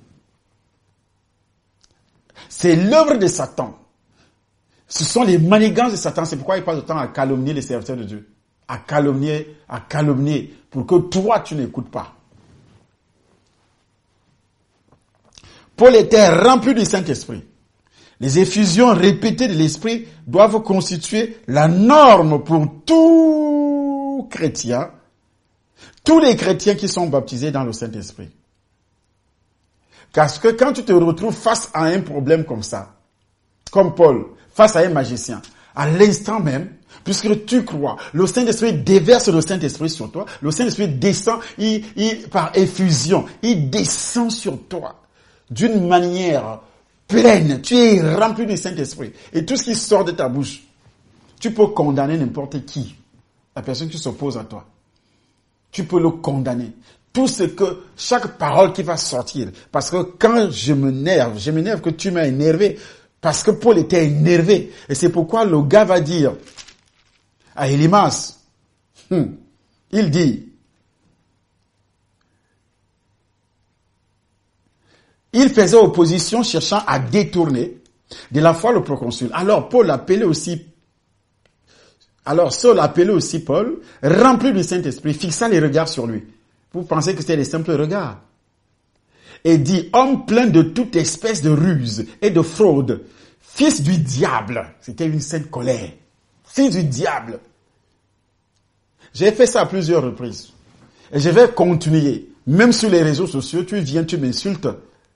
C'est l'œuvre de Satan. Ce sont les manigances de Satan. C'est pourquoi il passe le temps à calomnier les serviteurs de Dieu. À calomnier, pour que toi, tu n'écoutes pas. Paul était rempli du Saint-Esprit. Les effusions répétées de l'Esprit doivent constituer la norme pour tout chrétien Tous les chrétiens qui sont baptisés dans le Saint-Esprit. Parce que quand tu te retrouves face à un problème comme ça, comme Paul, face à un magicien, à l'instant même, puisque tu crois, le Saint-Esprit déverse le Saint-Esprit sur toi, le Saint-Esprit descend, par effusion, il descend sur toi d'une manière pleine. Tu es rempli du Saint-Esprit. Et tout ce qui sort de ta bouche, tu peux condamner n'importe qui, la personne qui s'oppose à toi. Tu peux le condamner. Tout ce que, chaque parole qui va sortir, parce que quand je m'énerve que tu m'as énervé, parce que Paul était énervé. Et c'est pourquoi le gars va dire à Élymas, il dit, il faisait opposition cherchant à détourner de la foi le proconsul. Alors Saul appelait aussi Paul, rempli du Saint-Esprit, fixa les regards sur lui. Vous pensez que c'était des simples regards. Et dit, homme plein de toute espèce de ruse et de fraude, fils du diable. C'était une sainte colère. Fils du diable. J'ai fait ça à plusieurs reprises. Et je vais continuer. Même sur les réseaux sociaux, tu viens, tu m'insultes.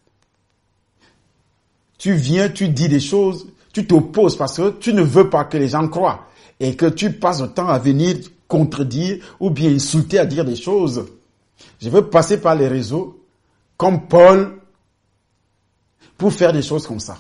Tu viens, tu dis des choses, tu t'opposes parce que tu ne veux pas que les gens croient. Et que tu passes le temps à venir contredire ou bien insulter, à dire des choses. Je veux passer par les réseaux, comme Paul, pour faire des choses comme ça.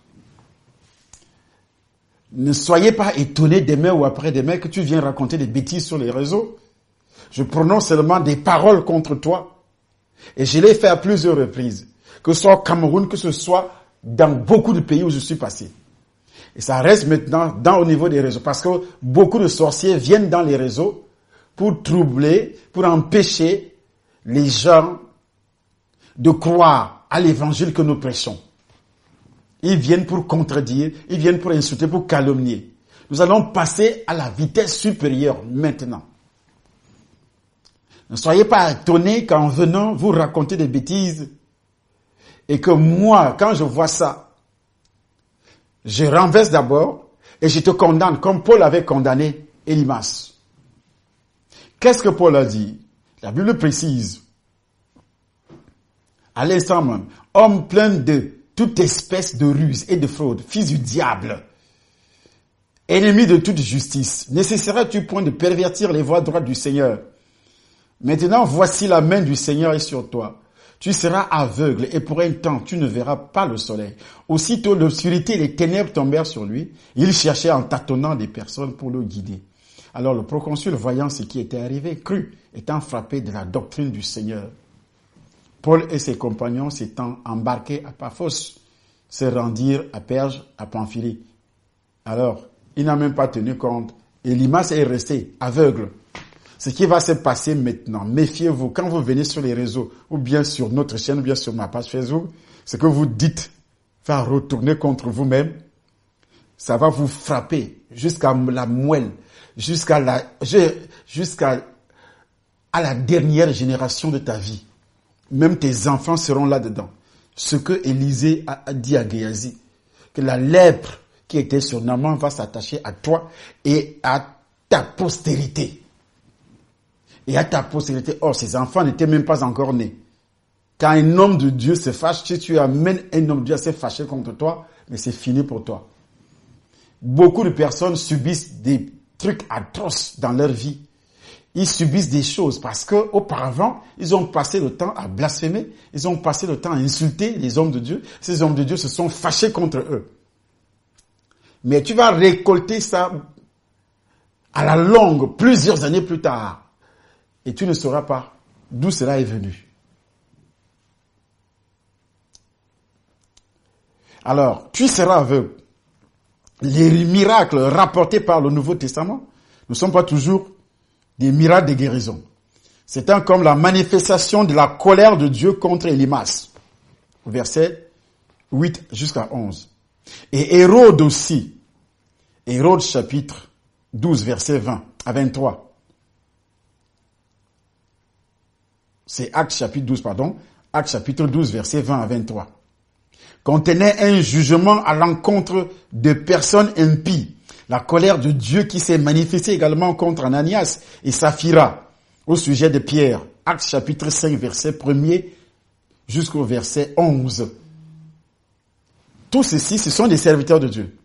Ne soyez pas étonnés demain ou après-demain que tu viens raconter des bêtises sur les réseaux. Je prononce seulement des paroles contre toi. Et je l'ai fait à plusieurs reprises. Que ce soit au Cameroun, que ce soit dans beaucoup de pays où je suis passé. Et ça reste maintenant au niveau des réseaux. Parce que beaucoup de sorciers viennent dans les réseaux pour troubler, pour empêcher les gens de croire à l'évangile que nous prêchons. Ils viennent pour contredire, ils viennent pour insulter, pour calomnier. Nous allons passer à la vitesse supérieure maintenant. Ne soyez pas étonnés qu'en venant vous raconter des bêtises et que moi, quand je vois ça, je renverse d'abord et je te condamne comme Paul avait condamné Élymas. Qu'est-ce que Paul a dit? La Bible précise, à l'instant même, homme plein de toute espèce de ruse et de fraude, fils du diable, ennemi de toute justice, nécessaire-tu point de pervertir les voies droites du Seigneur? Maintenant, voici la main du Seigneur est sur toi. Tu seras aveugle et pour un temps, tu ne verras pas le soleil. Aussitôt, l'obscurité et les ténèbres tombèrent sur lui. Il cherchait en tâtonnant des personnes pour le guider. Alors le proconsul, voyant ce qui était arrivé, crut, étant frappé de la doctrine du Seigneur. Paul et ses compagnons s'étant embarqués à Paphos, se rendirent à Perge, à Pamphylie. Alors, il n'a même pas tenu compte. Élymas est resté aveugle. Ce qui va se passer maintenant, méfiez-vous, quand vous venez sur les réseaux, ou bien sur notre chaîne, ou bien sur ma page Facebook, ce que vous dites va retourner contre vous-même. Ça va vous frapper jusqu'à la moelle, jusqu'à la dernière génération de ta vie. Même tes enfants seront là-dedans. Ce que Élisée a dit à Géasi, que la lèpre qui était sur Naaman va s'attacher à toi et à ta postérité. Et à ta postérité. Or, ces enfants n'étaient même pas encore nés. Quand un homme de Dieu se fâche, si tu amènes un homme de Dieu à se fâcher contre toi, mais c'est fini pour toi. Beaucoup de personnes subissent des trucs atroces dans leur vie. Ils subissent des choses parce que auparavant, ils ont passé le temps à blasphémer, ils ont passé le temps à insulter les hommes de Dieu. Ces hommes de Dieu se sont fâchés contre eux. Mais tu vas récolter ça à la longue, plusieurs années plus tard. Et tu ne sauras pas d'où cela est venu. Alors, tu seras aveugle. Les miracles rapportés par le Nouveau Testament ne sont pas toujours des miracles de guérison. C'est comme la manifestation de la colère de Dieu contre Élymas. Verset 8 jusqu'à 11. Et Hérode aussi. Hérode chapitre 12, verset 20 à 23. C'est Actes chapitre 12, pardon. Actes chapitre 12, verset 20 à 23. Contenait un jugement à l'encontre de personnes impies. La colère de Dieu qui s'est manifestée également contre Ananias et Saphira, au sujet de Pierre. Actes chapitre 5, verset 1er jusqu'au verset 11. Tous ceux-ci, ce sont des serviteurs de Dieu.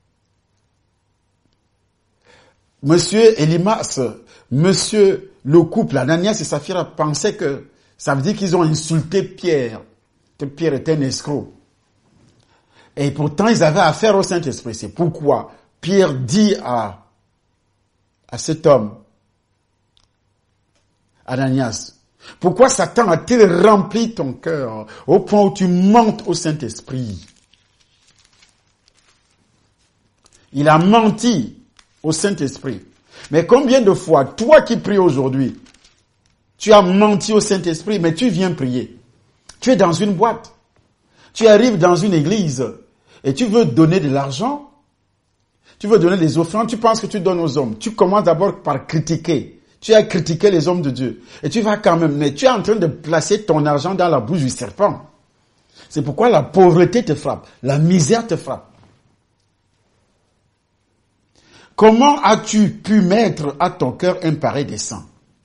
Monsieur Elimas, monsieur le couple, Ananias et Saphira, pensaient que ça veut dire qu'ils ont insulté Pierre, que Pierre était un escroc. Et pourtant, ils avaient affaire au Saint-Esprit. C'est pourquoi Pierre dit à cet homme, Ananias, pourquoi Satan a-t-il rempli ton cœur au point où tu mentes au Saint-Esprit? Il a menti au Saint-Esprit. Mais combien de fois, toi qui pries aujourd'hui, tu as menti au Saint-Esprit, mais tu viens prier. Tu es dans une boîte. Tu arrives dans une église et tu veux donner de l'argent. Tu veux donner des offrandes. Tu penses que tu donnes aux hommes. Tu commences d'abord par critiquer. Tu as critiqué les hommes de Dieu. Et tu vas quand même, mais tu es en train de placer ton argent dans la bouche du serpent. C'est pourquoi la pauvreté te frappe. La misère te frappe. Comment as-tu pu mettre à ton cœur un pareil dessein?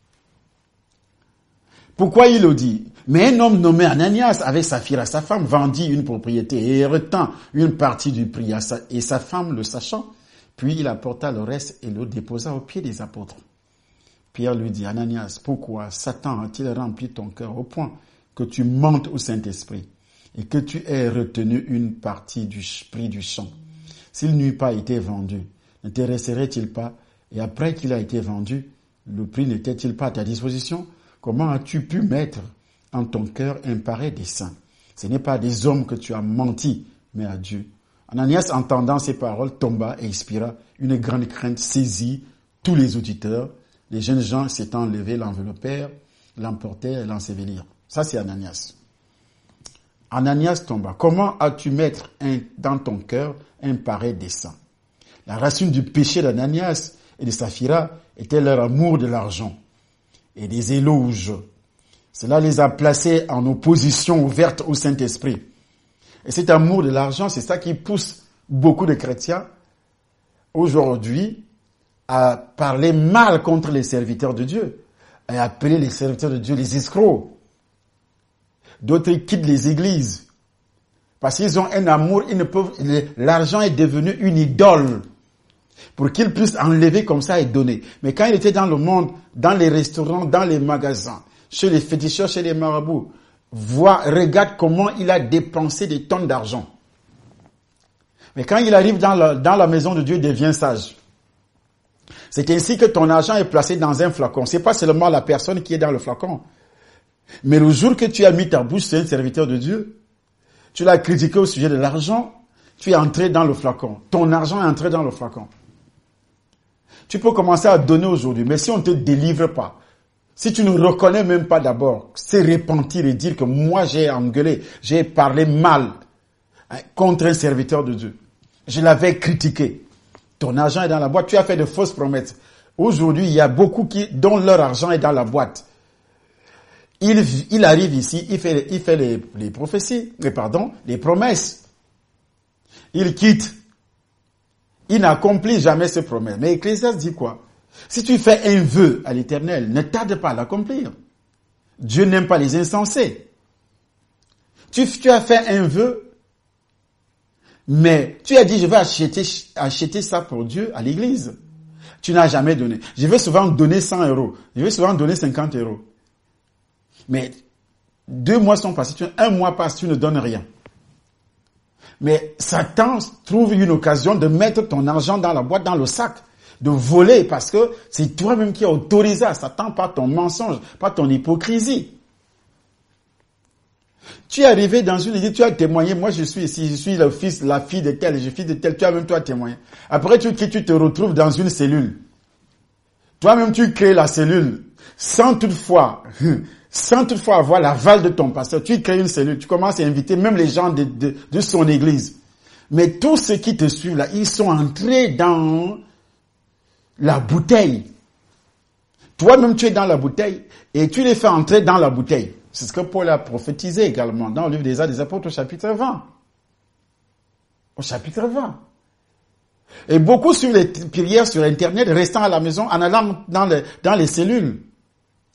Pourquoi il le dit? Mais un homme nommé Ananias, avec Saphira, sa femme, vendit une propriété et retint une partie du prix et sa femme le sachant. Puis il apporta le reste et le déposa aux pieds des apôtres. Pierre lui dit, Ananias, pourquoi Satan a-t-il rempli ton cœur au point que tu mentes au Saint-Esprit et que tu aies retenu une partie du prix du champ? S'il n'eût pas été vendu, ne te resterait-il pas? Et après qu'il a été vendu, le prix n'était-il pas à ta disposition? Comment as-tu pu mettre en ton cœur un pareil dessein? Ce n'est pas à des hommes que tu as menti, mais à Dieu. Ananias, entendant ces paroles, tomba et expira. Une grande crainte saisit tous les auditeurs. Les jeunes gens s'étant levés, l'enveloppèrent, l'emportèrent et l'ensevelirent. Ça, c'est Ananias. Ananias tomba. Comment as-tu mettre dans ton cœur un pareil dessein? La racine du péché d'Ananias et de Saphira était leur amour de l'argent et des éloges. Cela les a placés en opposition ouverte au Saint-Esprit. Et cet amour de l'argent, c'est ça qui pousse beaucoup de chrétiens aujourd'hui à parler mal contre les serviteurs de Dieu, à appeler les serviteurs de Dieu les escrocs. D'autres quittent les églises parce qu'ils ont un amour, l'argent est devenu une idole pour qu'ils puissent enlever comme ça et donner. Mais quand il était dans le monde, dans les restaurants, dans les magasins, chez les féticheurs, chez les marabouts, regarde comment il a dépensé des tonnes d'argent. Mais quand il arrive dans la maison de Dieu, il devient sage. C'est ainsi que ton argent est placé dans un flacon. C'est pas seulement la personne qui est dans le flacon. Mais le jour que tu as mis ta bouche sur un serviteur de Dieu, tu l'as critiqué au sujet de l'argent, tu es entré dans le flacon. Ton argent est entré dans le flacon. Tu peux commencer à donner aujourd'hui, mais si on ne te délivre pas, si tu ne reconnais même pas d'abord, c'est repentir et dire que moi j'ai engueulé, j'ai parlé mal contre un serviteur de Dieu. Je l'avais critiqué. Ton argent est dans la boîte, tu as fait de fausses promesses. Aujourd'hui, il y a beaucoup dont leur argent est dans la boîte. Il arrive ici, il fait les prophéties, les promesses. Il quitte. Il n'accomplit jamais ses promesses. Mais Ecclésiaste dit quoi? Si tu fais un vœu à l'Éternel, ne tarde pas à l'accomplir. Dieu n'aime pas les insensés. Tu as fait un vœu, mais tu as dit, je vais acheter ça pour Dieu à l'église. Tu n'as jamais donné. Je vais souvent donner 100 €. Je vais souvent donner 50 €. Mais 2 mois sont passés, 1 mois passe, tu ne donnes rien. Mais Satan trouve une occasion de mettre ton argent dans la boîte, dans le sac, de voler, parce que c'est toi-même qui as autorisé à Satan, pas ton mensonge, pas ton hypocrisie. Tu es arrivé dans une église, tu as témoigné, moi je suis ici, je suis le fils, la fille de tel, je suis fils de tel, tu as même toi témoigné. Après tu te retrouves dans une cellule. Toi-même tu crées la cellule, sans toutefois avoir l'aval de ton pasteur. Tu crées une cellule, tu commences à inviter même les gens de son église. Mais tous ceux qui te suivent là, ils sont entrés dans la bouteille. Toi-même tu es dans la bouteille et tu les fais entrer dans la bouteille. C'est ce que Paul a prophétisé également dans le livre des Actes des Apôtres au chapitre 20. Au chapitre 20. Et beaucoup suivent les prières sur Internet, restant à la maison, en allant dans les cellules.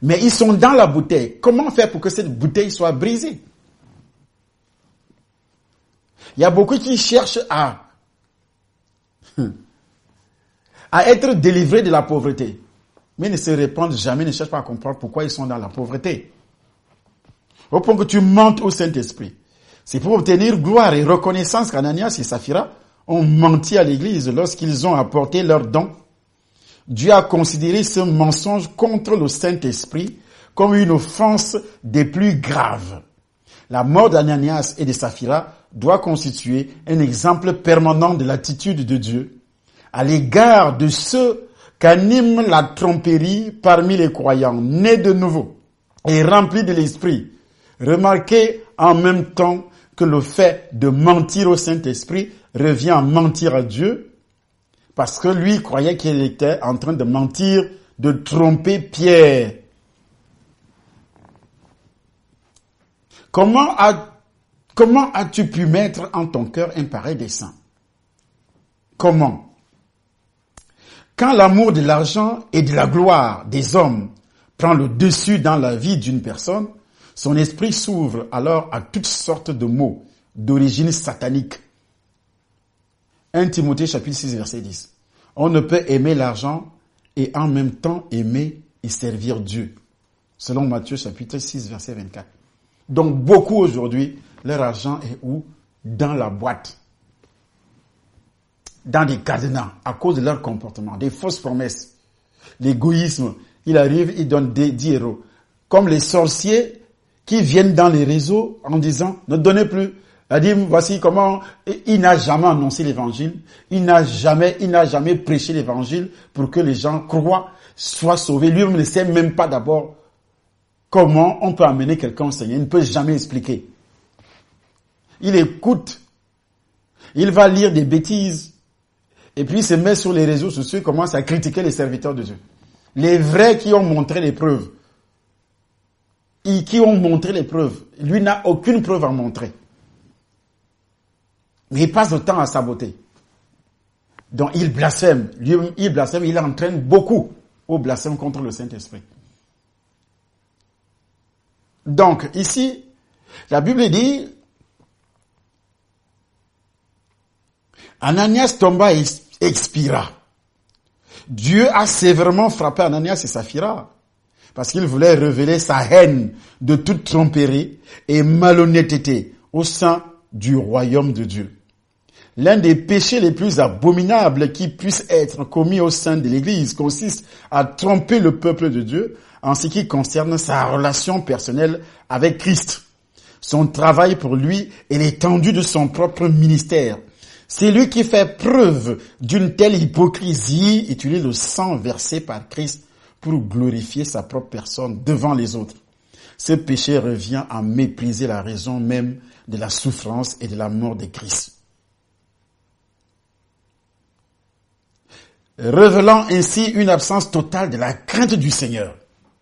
Mais ils sont dans la bouteille. Comment faire pour que cette bouteille soit brisée? Il y a beaucoup qui cherchent à être délivrés de la pauvreté. Mais ne se répandent jamais, ne cherchent pas à comprendre pourquoi ils sont dans la pauvreté. Au point que tu mentes au Saint-Esprit. C'est pour obtenir gloire et reconnaissance qu'Ananias et Saphira ont menti à l'église lorsqu'ils ont apporté leurs dons. Dieu a considéré ce mensonge contre le Saint-Esprit comme une offense des plus graves. La mort d'Ananias et de Saphira doit constituer un exemple permanent de l'attitude de Dieu à l'égard de ceux qu'anime la tromperie parmi les croyants, nés de nouveau et remplis de l'Esprit. Remarquez en même temps que le fait de mentir au Saint-Esprit revient à mentir à Dieu, parce que lui croyait qu'il était en train de mentir, de tromper Pierre. Comment as-tu pu mettre en ton cœur un pareil dessein? Comment? Quand l'amour de l'argent et de la gloire des hommes prend le dessus dans la vie d'une personne, son esprit s'ouvre alors à toutes sortes de mots d'origine satanique. 1 Timothée chapitre 6 verset 10. On ne peut aimer l'argent et en même temps aimer et servir Dieu. Selon Matthieu chapitre 6 verset 24. Donc beaucoup aujourd'hui, leur argent est où? Dans la boîte. Dans des cadenas, à cause de leur comportement, des fausses promesses. L'égoïsme, il arrive, il donne 10 euros. Comme les sorciers qui viennent dans les réseaux en disant, ne donnez plus. Il dit, voici comment, il n'a jamais annoncé l'évangile, il n'a jamais prêché l'évangile pour que les gens croient, soient sauvés. Lui-même ne sait même pas d'abord comment on peut amener quelqu'un au Seigneur. Il ne peut jamais expliquer. Il écoute, il va lire des bêtises, et puis il se met sur les réseaux sociaux et commence à critiquer les serviteurs de Dieu. Les vrais qui ont montré les preuves. Qui ont montré les preuves. Lui n'a aucune preuve à montrer. Mais il passe le temps à saboter. Donc il blasphème. Il entraîne beaucoup au blasphème contre le Saint-Esprit. Donc ici, la Bible dit, Ananias tomba et expira. Dieu a sévèrement frappé Ananias et Saphira parce qu'il voulait révéler sa haine de toute tromperie et malhonnêteté au sein du royaume de Dieu. L'un des péchés les plus abominables qui puissent être commis au sein de l'Église consiste à tromper le peuple de Dieu en ce qui concerne sa relation personnelle avec Christ, son travail pour lui et l'étendue de son propre ministère. C'est lui qui fait preuve d'une telle hypocrisie, utilise le sang versé par Christ pour glorifier sa propre personne devant les autres. Ce péché revient à mépriser la raison même de la souffrance et de la mort de Christ. Révélant ainsi une absence totale de la crainte du Seigneur,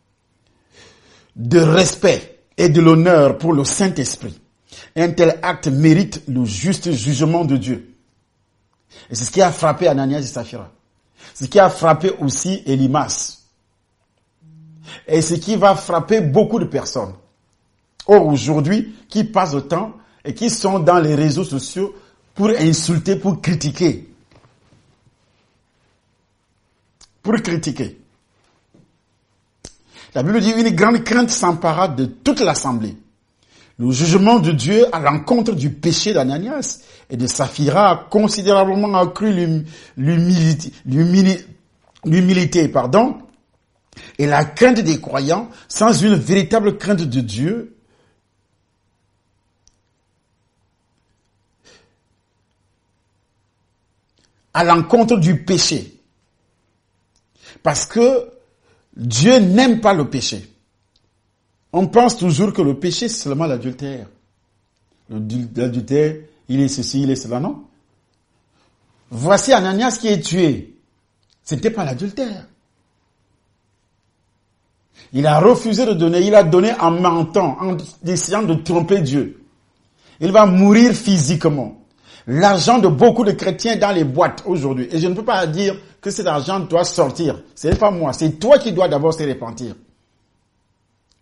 de respect et de l'honneur pour le Saint-Esprit. Un tel acte mérite le juste jugement de Dieu. Et c'est ce qui a frappé Ananias et Saphira. C'est ce qui a frappé aussi Elimas. Et ce qui va frapper beaucoup de personnes. Or, aujourd'hui, qui passent le temps et qui sont dans les réseaux sociaux pour insulter, pour critiquer. Pour critiquer. La Bible dit une grande crainte s'empara de toute l'assemblée. Le jugement de Dieu à l'encontre du péché d'Ananias et de Saphira a considérablement accru l'humilité, et la crainte des croyants sans une véritable crainte de Dieu. À l'encontre du péché. Parce que Dieu n'aime pas le péché. On pense toujours que le péché, c'est seulement l'adultère. L'adultère, il est ceci, il est cela, non? Voici Ananias qui est tué. C'était pas l'adultère. Il a refusé de donner, il a donné en mentant, en essayant de tromper Dieu. Il va mourir physiquement. L'argent de beaucoup de chrétiens dans les boîtes aujourd'hui. Et je ne peux pas dire que cet argent doit sortir. Ce n'est pas moi, c'est toi qui dois d'abord se repentir.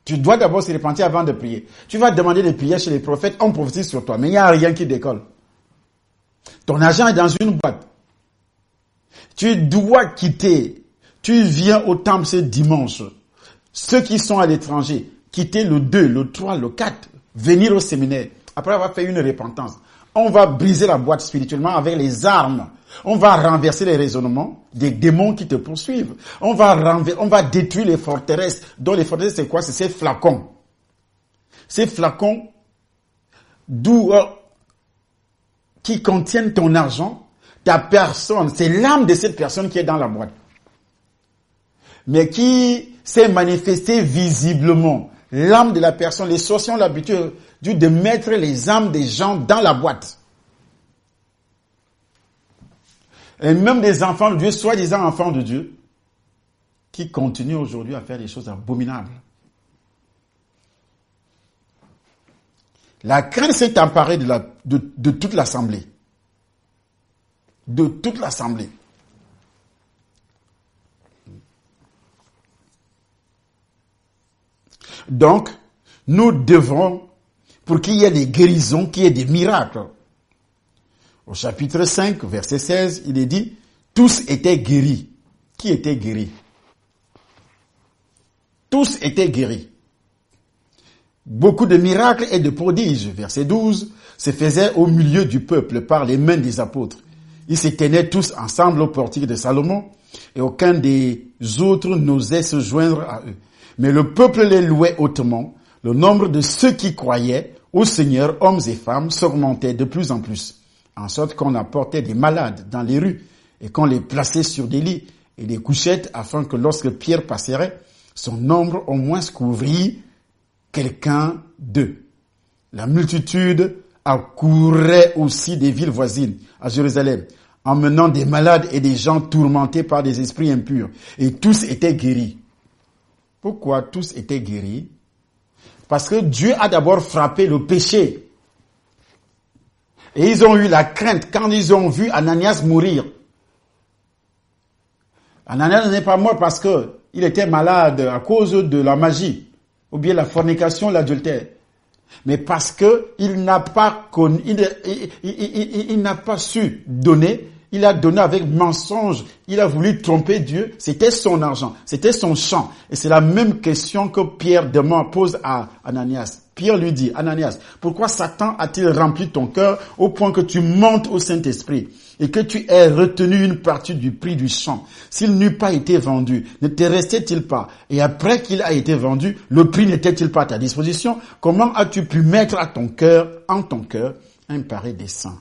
Tu dois d'abord se repentir avant de prier. Tu vas demander des prières chez les prophètes, on prophétise sur toi, mais il n'y a rien qui décolle. Ton argent est dans une boîte. Tu dois quitter. Tu viens au temple ce dimanche. Ceux qui sont à l'étranger, quitter le 2, le 3, le 4, venir au séminaire. Après avoir fait une repentance, on va briser la boîte spirituellement avec les armes. On va renverser les raisonnements des démons qui te poursuivent. On va détruire les forteresses. Donc les forteresses, c'est quoi? C'est ces flacons. Ces flacons qui contiennent ton argent, ta personne. C'est l'âme de cette personne qui est dans la boîte. Mais qui s'est manifestée visiblement. L'âme de la personne. Les sorciers ont l'habitude de mettre les âmes des gens dans la boîte. Et même des enfants de Dieu, soi-disant enfants de Dieu, qui continuent aujourd'hui à faire des choses abominables. La crainte s'est emparée de toute l'assemblée. De toute l'assemblée. Donc, nous devons, pour qu'il y ait des guérisons, qu'il y ait des miracles. Au chapitre 5, verset 16, il est dit, tous étaient guéris. Qui était guéri? Tous étaient guéris. Beaucoup de miracles et de prodiges, verset 12, se faisaient au milieu du peuple par les mains des apôtres. Ils se tenaient tous ensemble au portique de Salomon et aucun des autres n'osait se joindre à eux. Mais le peuple les louait hautement. Le nombre de ceux qui croyaient au Seigneur, hommes et femmes, s'augmentait de plus en plus. En sorte qu'on apportait des malades dans les rues et qu'on les plaçait sur des lits et des couchettes afin que lorsque Pierre passerait, son ombre au moins couvrit quelqu'un d'eux. La multitude accourait aussi des villes voisines à Jérusalem, emmenant des malades et des gens tourmentés par des esprits impurs. Et tous étaient guéris. Pourquoi tous étaient guéris? Parce que Dieu a d'abord frappé le péché. Et ils ont eu la crainte quand ils ont vu Ananias mourir. Ananias n'est pas mort parce que il était malade à cause de la magie, ou bien la fornication, l'adultère. Mais parce que il n'a pas connu, il n'a pas su donner, il a donné avec mensonge, il a voulu tromper Dieu, c'était son argent, c'était son champ. Et c'est la même question que Pierre pose à Ananias. Pierre lui dit, Ananias, pourquoi Satan a-t-il rempli ton cœur au point que tu montes au Saint-Esprit et que tu aies retenu une partie du prix du champ? S'il n'eût pas été vendu, ne te restait-il pas? Et après qu'il a été vendu, le prix n'était-il pas à ta disposition? Comment as-tu pu mettre en ton cœur, un pareil dessein?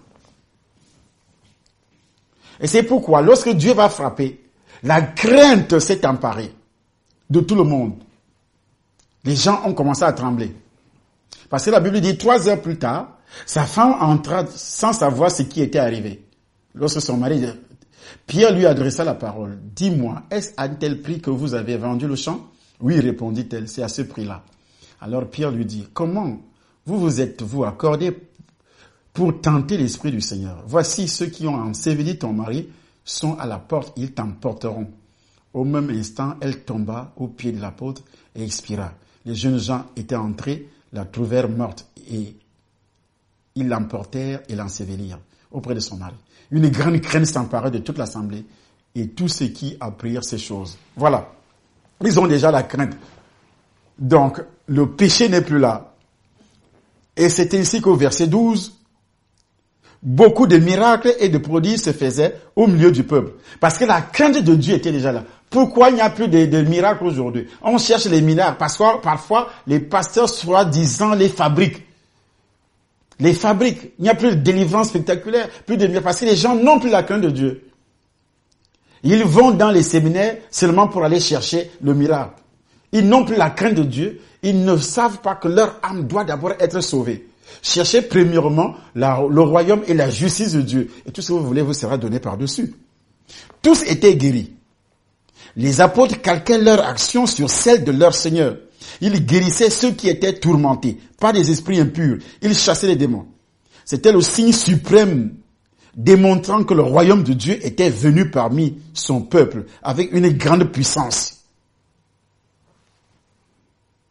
Et c'est pourquoi, lorsque Dieu va frapper, la crainte s'est emparée de tout le monde. Les gens ont commencé à trembler. Parce que la Bible dit, 3 heures plus tard, sa femme entra sans savoir ce qui était arrivé. Lorsque son mari, Pierre lui adressa la parole. Dis-moi, est-ce à tel prix que vous avez vendu le champ? Oui, répondit-elle, c'est à ce prix-là. Alors Pierre lui dit, comment vous êtes-vous accordé pour tenter l'Esprit du Seigneur? Voici ceux qui ont enseveli ton mari sont à la porte, ils t'emporteront. Au même instant, elle tomba aux pieds de l'apôtre et expira. Les jeunes gens étaient entrés, la trouvèrent morte et ils l'emportèrent et l'ensevelirent auprès de son mari. Une grande crainte s'emparait de toute l'assemblée et tous ceux qui apprirent ces choses. Voilà. Ils ont déjà la crainte. Donc, le péché n'est plus là. Et c'est ainsi qu'au verset 12, beaucoup de miracles et de prodiges se faisaient au milieu du peuple. Parce que la crainte de Dieu était déjà là. Pourquoi il n'y a plus de miracles aujourd'hui? On cherche les miracles parce que parfois les pasteurs soi-disant les fabriquent. Les fabriquent. Il n'y a plus de délivrance spectaculaire, plus de miracles parce que les gens n'ont plus la crainte de Dieu. Ils vont dans les séminaires seulement pour aller chercher le miracle. Ils n'ont plus la crainte de Dieu. Ils ne savent pas que leur âme doit d'abord être sauvée. Cherchez premièrement le royaume et la justice de Dieu. Et tout ce que vous voulez vous sera donné par-dessus. Tous étaient guéris. Les apôtres calquaient leur action sur celle de leur Seigneur. Ils guérissaient ceux qui étaient tourmentés par des esprits impurs. Ils chassaient les démons. C'était le signe suprême démontrant que le royaume de Dieu était venu parmi son peuple avec une grande puissance.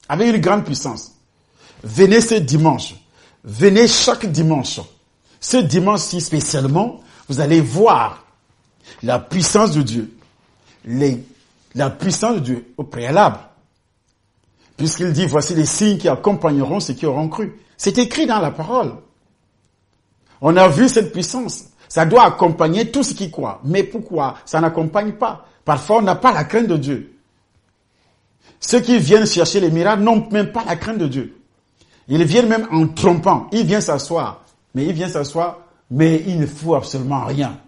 avec une grande puissance. Venez ce dimanche. Venez chaque dimanche. Ce dimanche-ci spécialement, vous allez voir la puissance de Dieu. La puissance de Dieu au préalable. Puisqu'il dit, voici les signes qui accompagneront ceux qui auront cru. C'est écrit dans la parole. On a vu cette puissance. Ça doit accompagner tout ce qui croit. Mais pourquoi ça n'accompagne pas? Parfois, on n'a pas la crainte de Dieu. Ceux qui viennent chercher les miracles n'ont même pas la crainte de Dieu. Ils viennent même en trompant. Ils viennent s'asseoir. Mais il ne faut absolument rien.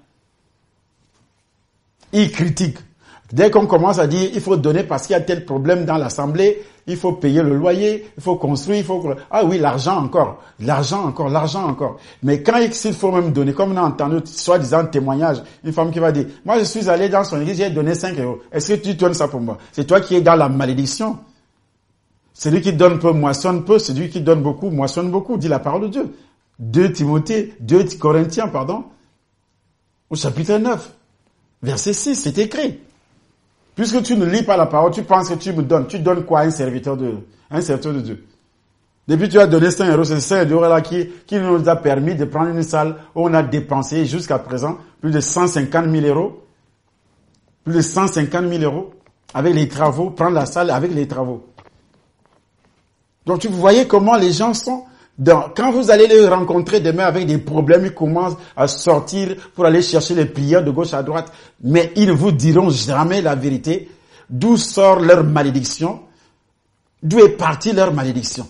Ils critiquent. Dès qu'on commence à dire, il faut donner parce qu'il y a tel problème dans l'assemblée, il faut payer le loyer, il faut construire, ah oui, l'argent encore. Mais quand il faut même donner, comme on a entendu, soi-disant témoignage, une femme qui va dire, moi je suis allé dans son église, j'ai donné 5 €. Est-ce que tu donnes ça pour moi? C'est toi qui es dans la malédiction. Celui qui donne peu moissonne peu, celui qui donne beaucoup moissonne beaucoup, dit la parole de Dieu. 2 Corinthiens, au chapitre 9, verset 6, c'est écrit. Puisque tu ne lis pas la parole, tu penses que tu me donnes. Tu donnes quoi à un serviteur de Dieu? Depuis tu as donné 5 €, c'est 5 € là qui nous a permis de prendre une salle où on a dépensé jusqu'à présent plus de 150 000 €. Plus de 150 000 € avec les travaux, prendre la salle avec les travaux. Donc vous voyez comment les gens sont. Quand vous allez les rencontrer demain avec des problèmes, ils commencent à sortir pour aller chercher les prières de gauche à droite. Mais ils ne vous diront jamais la vérité. D'où sort leur malédiction? D'où est partie leur malédiction?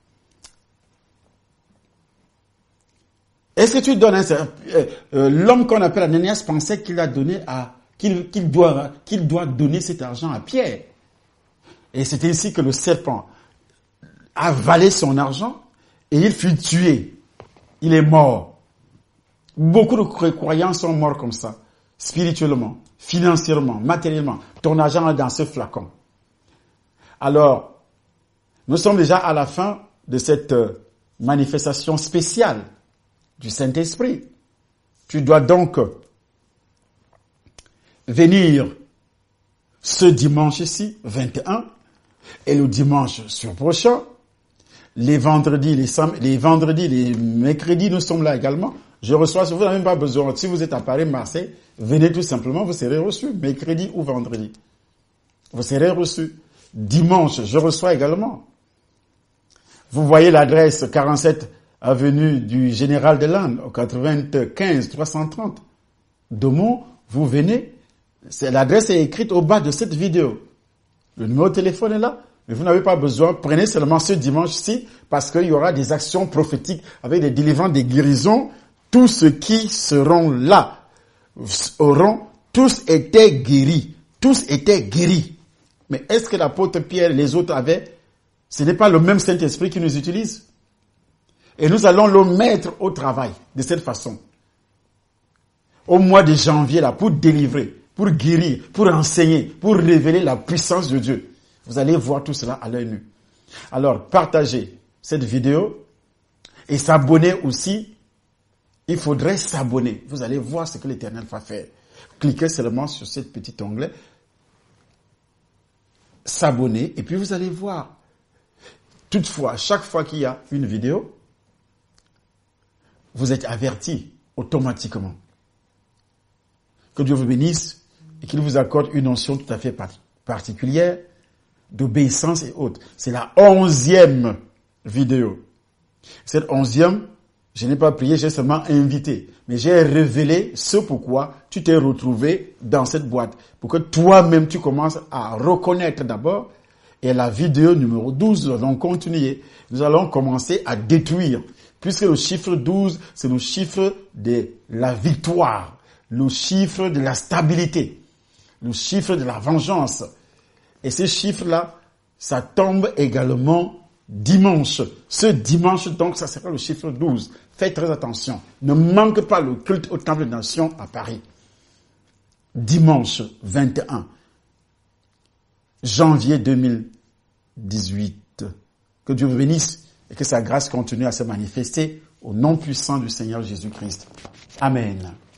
Est-ce que tu donnes l'homme qu'on appelle Ananias pensait qu'il a donné qu'il doit donner cet argent à Pierre. Et c'est ainsi que le serpent a avalé son argent. Et il fut tué. Il est mort. Beaucoup de croyants sont morts comme ça. Spirituellement, financièrement, matériellement. Ton argent est dans ce flacon. Alors, nous sommes déjà à la fin de cette manifestation spéciale du Saint-Esprit. Tu dois donc venir ce dimanche-ci, 21, et le dimanche sur prochain. Les vendredis, les mercredis, nous sommes là également. Je reçois, vous n'avez même pas besoin. Si vous êtes à Paris, Marseille, venez tout simplement, vous serez reçus. Mercredi ou vendredi. Vous serez reçus. Dimanche, je reçois également. Vous voyez l'adresse 47 avenue du Général de Landes, au 95 330. Demain, vous venez. L'adresse est écrite au bas de cette vidéo. Le numéro de téléphone est là. Mais vous n'avez pas besoin, prenez seulement ce dimanche-ci, parce qu'il y aura des actions prophétiques avec des délivrances, des guérisons. Tous ceux qui seront là auront tous été guéris. Tous étaient guéris. Mais est-ce que l'apôtre Pierre et les autres avaient? Ce n'est pas le même Saint-Esprit qui nous utilise. Et nous allons le mettre au travail de cette façon. Au mois de janvier, là, pour délivrer, pour guérir, pour enseigner, pour révéler la puissance de Dieu. Vous allez voir tout cela à l'œil nu. Alors, partagez cette vidéo et s'abonner aussi. Il faudrait s'abonner. Vous allez voir ce que l'Éternel va faire. Cliquez seulement sur ce petit onglet. S'abonner et puis vous allez voir. Toutefois, chaque fois qu'il y a une vidéo, vous êtes averti automatiquement. Que Dieu vous bénisse et qu'il vous accorde une onction tout à fait particulière d'obéissance et autres. C'est la 11e vidéo. Cette 11e, je n'ai pas prié, j'ai seulement invité. Mais j'ai révélé ce pourquoi tu t'es retrouvé dans cette boîte. Pour que toi-même tu commences à reconnaître d'abord. Et la vidéo numéro 12, nous allons continuer. Nous allons commencer à détruire. Puisque le chiffre 12, c'est le chiffre de la victoire. Le chiffre de la stabilité. Le chiffre de la vengeance. Et ce chiffre-là, ça tombe également dimanche. Ce dimanche, donc, ça sera le chiffre 12. Faites très attention. Ne manque pas le culte au Temple des Nations à Paris. Dimanche 21 janvier 2018. Que Dieu vous bénisse et que sa grâce continue à se manifester au nom puissant du Seigneur Jésus-Christ. Amen.